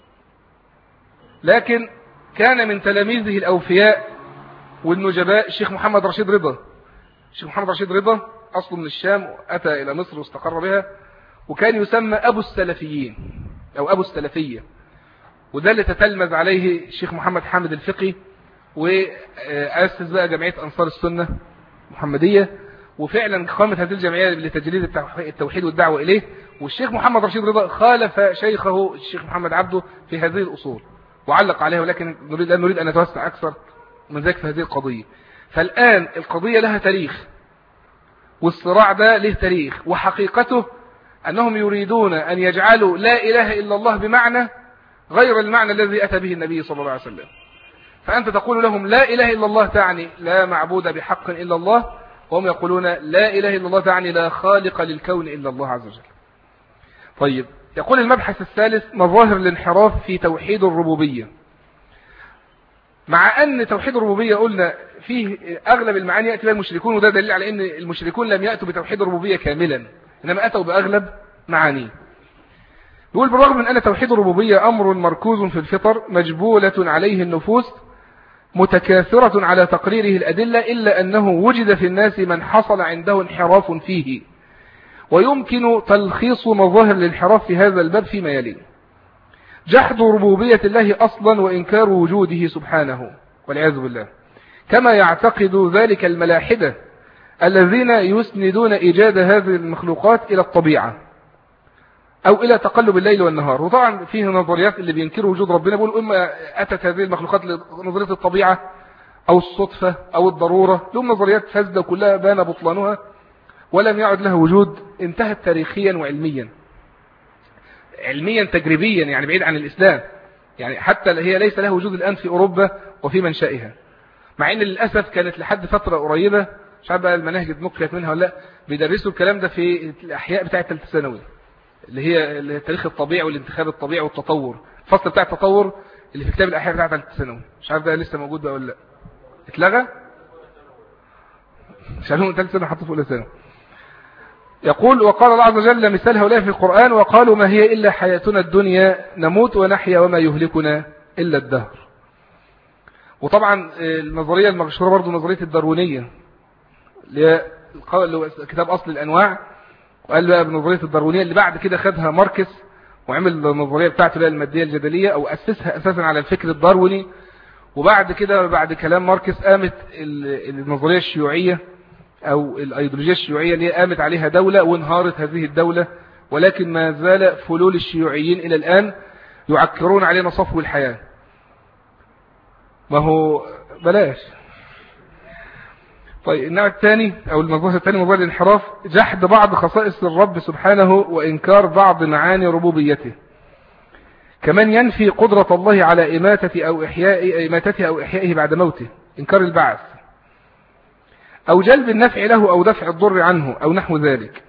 Speaker 1: لكن كان من تلاميذه الأوفياء والنجباء الشيخ محمد رشيد رضا. الشيخ محمد رشيد رضا أصله من الشام، أتى إلى مصر واستقر بها، وكان يسمى أبو السلفيين أو أبو السلفية، وده اللي تتلمذ عليه الشيخ محمد حامد الفقي، وأسس بقى جمعية أنصار السنة محمدية، وفعلا قامت هذه الجمعية لتجريد التوحيد والدعوة إليه. والشيخ محمد رشيد رضا خالف شيخه الشيخ محمد عبده في هذه الأصول وعلق عليها، ولكن نريد أن نريد أن نتوسع أكثر من ذلك في هذه القضية. فالآن القضية لها تاريخ، والصراع ده له تاريخ، وحقيقته أنهم يريدون أن يجعلوا لا إله إلا الله بمعنى غير المعنى الذي أتى به النبي صلى الله عليه وسلم. فأنت تقول لهم لا إله إلا الله تعني لا معبود بحق إلا الله، وهم يقولون لا إله إلا الله تعني لا خالق للكون إلا الله عز وجل. طيب، يقول المبحث الثالث مظاهر الانحراف في توحيد الربوبية. مع أن توحيد الربوبية قلنا فيه أغلب المعاني يأتي بها المشركون، وده دليل على أن المشركون لم يأتوا بتوحيد الربوبية كاملا، إنما أتوا بأغلب معانيه. يقول بالرغم من أن توحيد الربوبية أمر مركوز في الفطر مجبولة عليه النفوس متكاثرة على تقريره الأدلة، إلا أنه وجد في الناس من حصل عنده انحراف فيه، ويمكن تلخيص مظاهر الانحراف في هذا الباب فيما يلي: جحد ربوبية الله أصلا وإنكار وجوده سبحانه والعياذ بالله، كما يعتقد ذلك الملاحدة الذين يسندون إيجاد هذه المخلوقات إلى الطبيعة أو إلى تقلب الليل والنهار. وطبعا فيه نظريات اللي بينكروا وجود ربنا، بيقولوا إما أتت هذه المخلوقات لنظرية الطبيعة أو الصدفة أو الضرورة، لهم نظريات فاسدة كلها بان بطلانها ولم يعد لها وجود، انتهت تاريخيا وعلميا، علميا تجريبيا، يعني بعيد عن الإسلام، يعني حتى هي ليس لها وجود الآن في أوروبا وفي منشأها، مع أن للأسف كانت لحد فترة قريبة، مش عارف بقى المناهج نقلت منها ولا لا، بيدرسوا الكلام ده في الأحياء بتاعة ثالثة ثانوي، اللي هي التاريخ الطبيعي والانتخاب الطبيعي والتطور، الفصل بتاع التطور اللي في كتاب الأحياء بتاع ثالثة ثانوي، مش عارف ده لسه موجود بقى ولا لا، اتلغى، شالوه ثالثة ثانوي حطوه في أولى ثانوي. يقول: وقال الله عز وجل مثال هؤلاء في القرآن: وقالوا ما هي إلا حياتنا الدنيا نموت ونحيا وما يهلكنا إلا الدهر. وطبعا النظرية المشهورة برضو نظرية الداروينية، اللي كتاب أصل الأنواع، وقال بقى بنظرية الداروينية اللي بعد كده خدها ماركس وعمل النظرية بتاعته المادية الجدلية، أو أسسها أساسا على الفكر الدارويني. وبعد كده بعد كلام ماركس قامت النظرية الشيوعية أو الأيديولوجية الشيوعية اللي قامت عليها دولة وانهارت هذه الدولة، ولكن ما زال فلول الشيوعيين إلى الآن يعكرون علينا صفو الحياة. ما هو بلاش. طيب، النوع الثاني أو المظاهر الثاني مظاهر الانحراف: جحد بعض خصائص الرب سبحانه وإنكار بعض معاني ربوبيته، كمن ينفي قدرة الله على إماتة أو إحياء إماتته أو إحيائه بعد موته، إنكار البعث، أو جلب النفع له أو دفع الضر عنه أو نحو ذلك.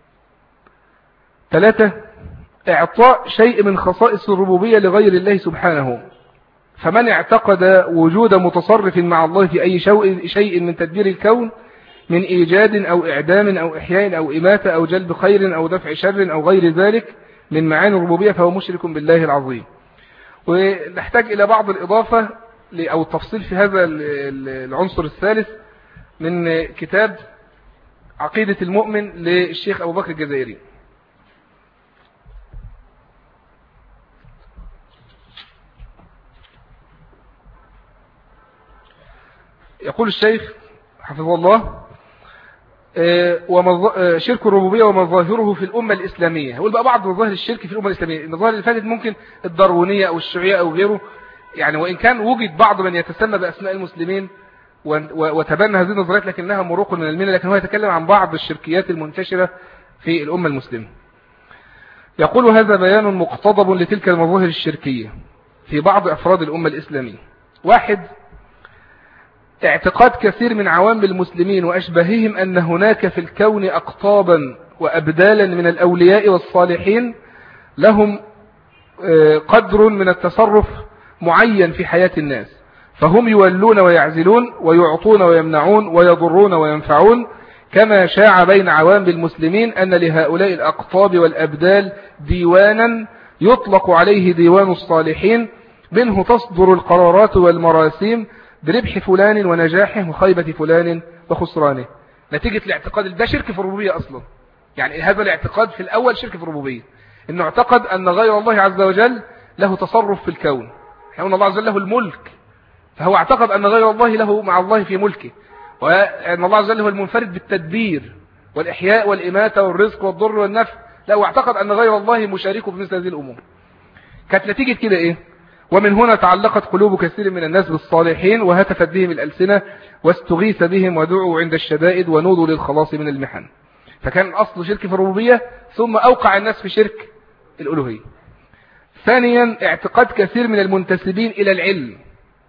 Speaker 1: ثلاثة: إعطاء شيء من خصائص الربوبية لغير الله سبحانه، فمن اعتقد وجود متصرف مع الله في أي شيء من تدبير الكون من إيجاد أو إعدام أو إحياء أو إماتة أو جلب خير أو دفع شر أو غير ذلك من معاني الربوبية فهو مشرك بالله العظيم. ونحتاج إلى بعض الإضافة أو التفصيل في هذا العنصر الثالث من كتاب عقيدة المؤمن للشيخ أبو بكر الجزائري. يقول الشيخ حفظه الله: شرك الربوبية ومظاهره في الأمة الإسلامية. يقول بقى بعض مظاهر الشرك في الأمة الإسلامية. المظاهر اللي فاتت ممكن الداروينية أو الشيوعية أو غيره، يعني وإن كان وجد بعض من يتسمى بأسماء المسلمين وتبنى هذه النظريات لكنها مروق من الملة، لكن هو يتكلم عن بعض الشركيات المنتشرة في الأمة المسلمة. يقول: هذا بيان مقتضب لتلك المظاهر الشركية في بعض أفراد الأمة الإسلامية. واحد: اعتقاد كثير من عوام المسلمين وأشباههم أن هناك في الكون أقطابا وأبدالا من الأولياء والصالحين لهم قدر من التصرف معين في حياة الناس، فهم يولون ويعزلون ويعطون ويمنعون ويضرون وينفعون، كما شاع بين عوام المسلمين أن لهؤلاء الأقطاب والأبدال ديوانا يطلق عليه ديوان الصالحين، منه تصدر القرارات والمراسيم بربح فلان ونجاحه وخيبة فلان وخسرانه. نتيجة الاعتقاد ده شرك في الربوبية أصلا. يعني هذا الاعتقاد في الأول شرك في الربوبية، إنه اعتقد أن غير الله عز وجل له تصرف في الكون، أن الله عز وجل له الملك، فهو اعتقد أن غير الله له مع الله في ملكه، وأن الله عز وجل هو المنفرد بالتدبير والإحياء والإماتة والرزق والضر والنفع. لا، واعتقد أن غير الله مشاركه في مثل هذه الأمور. كانت نتيجة كده إيه؟ ومن هنا تعلقت قلوب كثير من الناس بالصالحين وهتفت بهم الألسنة واستغيث بهم ودعوا عند الشدائد ونودوا للخلاص من المحن. فكان أصل شرك في الربوبية، ثم أوقع الناس في شرك الألوهية. ثانيا: اعتقاد كثير من المنتسبين إلى العلم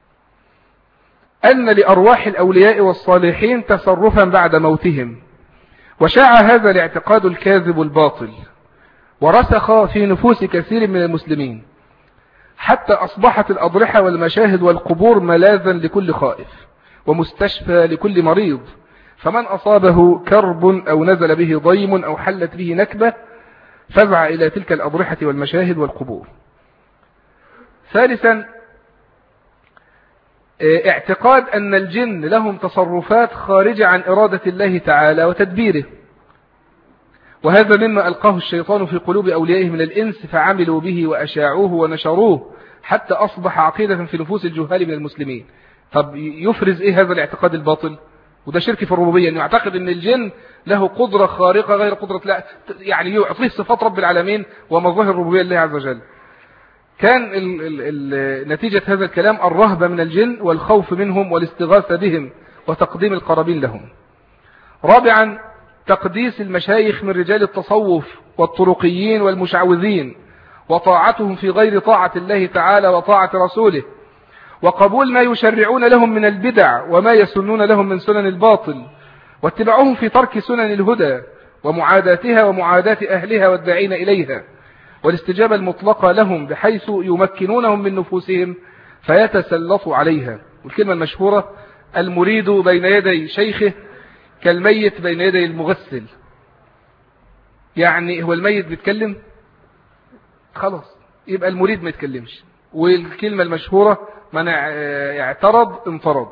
Speaker 1: أن لأرواح الأولياء والصالحين تصرفا بعد موتهم، وشاع هذا الاعتقاد الكاذب الباطل ورسخ في نفوس كثير من المسلمين، حتى أصبحت الأضرحة والمشاهد والقبور ملاذا لكل خائف ومستشفى لكل مريض، فمن أصابه كرب أو نزل به ضيم أو حلت به نكبة فزع إلى تلك الأضرحة والمشاهد والقبور. ثالثا: اعتقاد أن الجن لهم تصرفات خارجة عن إرادة الله تعالى وتدبيره، وهذا مما ألقاه الشيطان في قلوب أوليائه من الإنس فعملوا به وأشاعوه ونشروه حتى أصبح عقيدة في نفوس الجهال من المسلمين. طب يفرز إيه هذا الاعتقاد الباطل؟ وده شرك في الربوبية، أنه يعتقد أن الجن له قدرة خارقة غير قدرة، لا يعني يعطيه صفات رب العالمين ومظاهر الربوبية لله عز وجل. كان ال ال ال نتيجة هذا الكلام الرهبة من الجن والخوف منهم والاستغاثة بهم وتقديم القرابين لهم. رابعا: تقديس المشايخ من رجال التصوف والطرقيين والمشعوذين وطاعتهم في غير طاعة الله تعالى وطاعة رسوله، وقبول ما يشرعون لهم من البدع وما يسنون لهم من سنن الباطل، واتباعهم في ترك سنن الهدى ومعاداتها ومعاداة أهلها والداعين إليها، والاستجابة المطلقة لهم بحيث يمكنونهم من نفوسهم فيتسلطوا عليها. والكلمة المشهورة: المريد بين يدي شيخه كالميت بين يدي المغسل. يعني هو الميت بيتكلم خلاص، يبقى المريد ما يتكلمش. والكلمة المشهورة: من اعترض انطرد.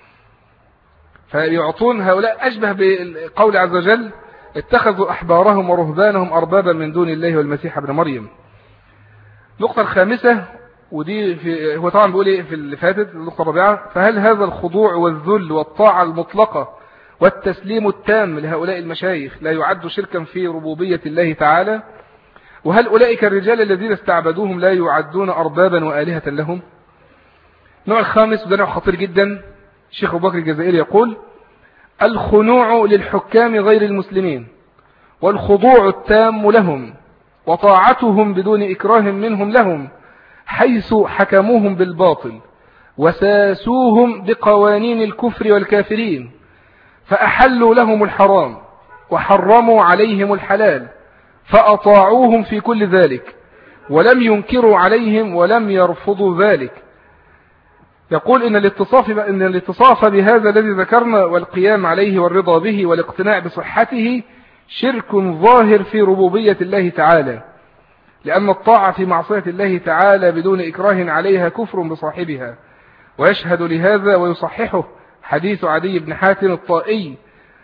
Speaker 1: فيعطون هؤلاء أشبه بقول عز وجل: اتخذوا أحبارهم ورهبانهم أربابا من دون الله والمسيح ابن مريم. النقطة الخامسة، ودي في هو طبعا بيقول ايه في اللي فاتت، النقطة الرابعة: فهل هذا الخضوع والذل والطاعة المطلقة والتسليم التام لهؤلاء المشايخ لا يعد شركا في ربوبية الله تعالى؟ وهل أولئك الرجال الذين استعبدوهم لا يعدون أربابا وآلهة لهم؟ النوع الخامس، وده نوع خطير جدا، الشيخ أبو بكر الجزائري يقول: الخنوع للحكام غير المسلمين والخضوع التام لهم وطاعتهم بدون إكراه منهم لهم، حيث حكموهم بالباطل وساسوهم بقوانين الكفر والكافرين، فأحلوا لهم الحرام وحرموا عليهم الحلال، فأطاعوهم في كل ذلك ولم ينكروا عليهم ولم يرفضوا ذلك. يقول إن الاتصاف, إن الاتصاف بهذا الذي ذكرنا والقيام عليه والرضا به والاقتناع بصحته شرك ظاهر في ربوبية الله تعالى، لأن الطاعة في معصية الله تعالى بدون إكراه عليها كفر بصاحبها. ويشهد لهذا ويصححه حديث عدي بن حاتم الطائي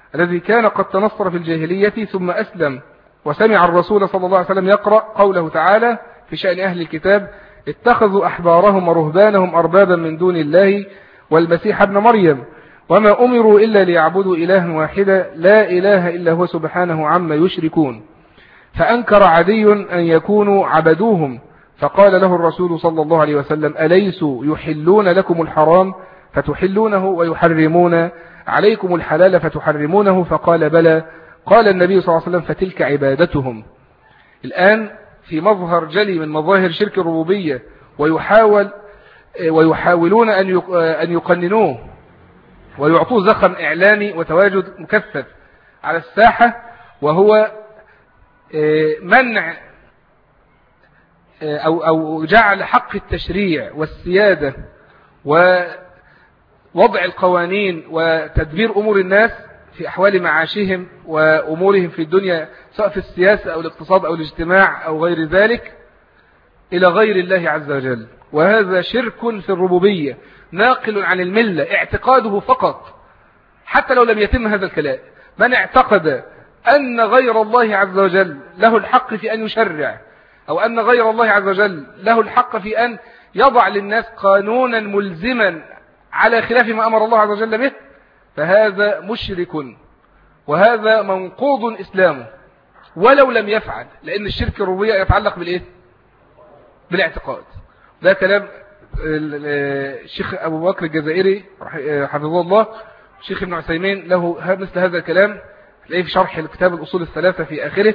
Speaker 1: الذي كان قد تنصر في الجاهلية ثم أسلم وسمع الرسول صلى الله عليه وسلم يقرأ قوله تعالى في شأن أهل الكتاب اتخذوا أحبارهم ورهبانهم أربابا من دون الله والمسيح ابن مريم وما أمروا إلا ليعبدوا إلها واحدا لا إله إلا هو سبحانه عما يشركون. فأنكر عدي أن يكونوا عبدوهم فقال له الرسول صلى الله عليه وسلم أليسوا يحلون لكم الحرام فتحلونه ويحرمون عليكم الحلال فتحرمونه؟ فقال بلى. قال النبي صلى الله عليه وسلم فتلك عبادتهم. الآن في مظهر جلي من مظاهر شرك الربوبية ويحاول ويحاولون أن يقننوه ويعطوه زخم إعلامي وتواجد مكثف على الساحة، وهو منع أو أو جعل حق التشريع والسيادة ووضع القوانين وتدبير أمور الناس في أحوال معاشهم وأمورهم في الدنيا سواء في السياسة أو الاقتصاد أو الاجتماع أو غير ذلك إلى غير الله عز وجل. وهذا شرك في الربوبية ناقل عن الملة اعتقاده فقط، حتى لو لم يتم هذا الكلام. من اعتقد أن غير الله عز وجل له الحق في أن يشرع، أو أن غير الله عز وجل له الحق في أن يضع للناس قانونا ملزما على خلاف ما أمر الله عز وجل به، فهذا مشرك وهذا منقوض إسلامه ولو لم يفعل، لأن الشرك الربوبية يتعلق بالإيه؟ بالاعتقاد. ده كلام الشيخ أبو بكر الجزائري حفظه الله. الشيخ ابن عثيمين له مثل هذا الكلام، تلاقيه في شرح الكتاب الأصول الثلاثة في آخره،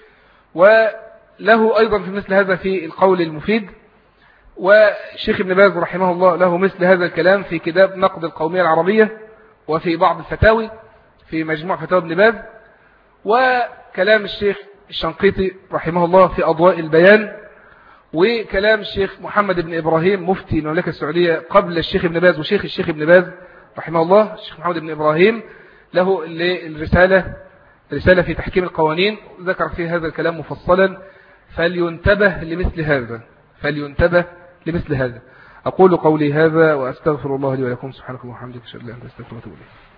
Speaker 1: وله أيضا في مثل هذا في القول المفيد. والشيخ ابن باز رحمه الله له مثل هذا الكلام في كتاب نقد القومية العربية، وفي بعض الفتاوي في مجموع فتاوى ابن باز، وكلام الشيخ الشنقيطي رحمه الله في أضواء البيان، وكلام الشيخ محمد بن إبراهيم مفتي المملكة السعودية قبل الشيخ ابن باز وشيخ الشيخ ابن باز رحمه الله. الشيخ محمد بن إبراهيم له الرسالة رسالة في تحكيم القوانين، ذكر فيه هذا الكلام مفصلا، فلينتبه لمثل هذا فلينتبه لمثل هذا. أقول قولي هذا وأستغفر الله لي ولكم. سبحانك اللهم وبحمدك أشهد أن لا إله إلا أنت أستغفرك وأتوب إليك.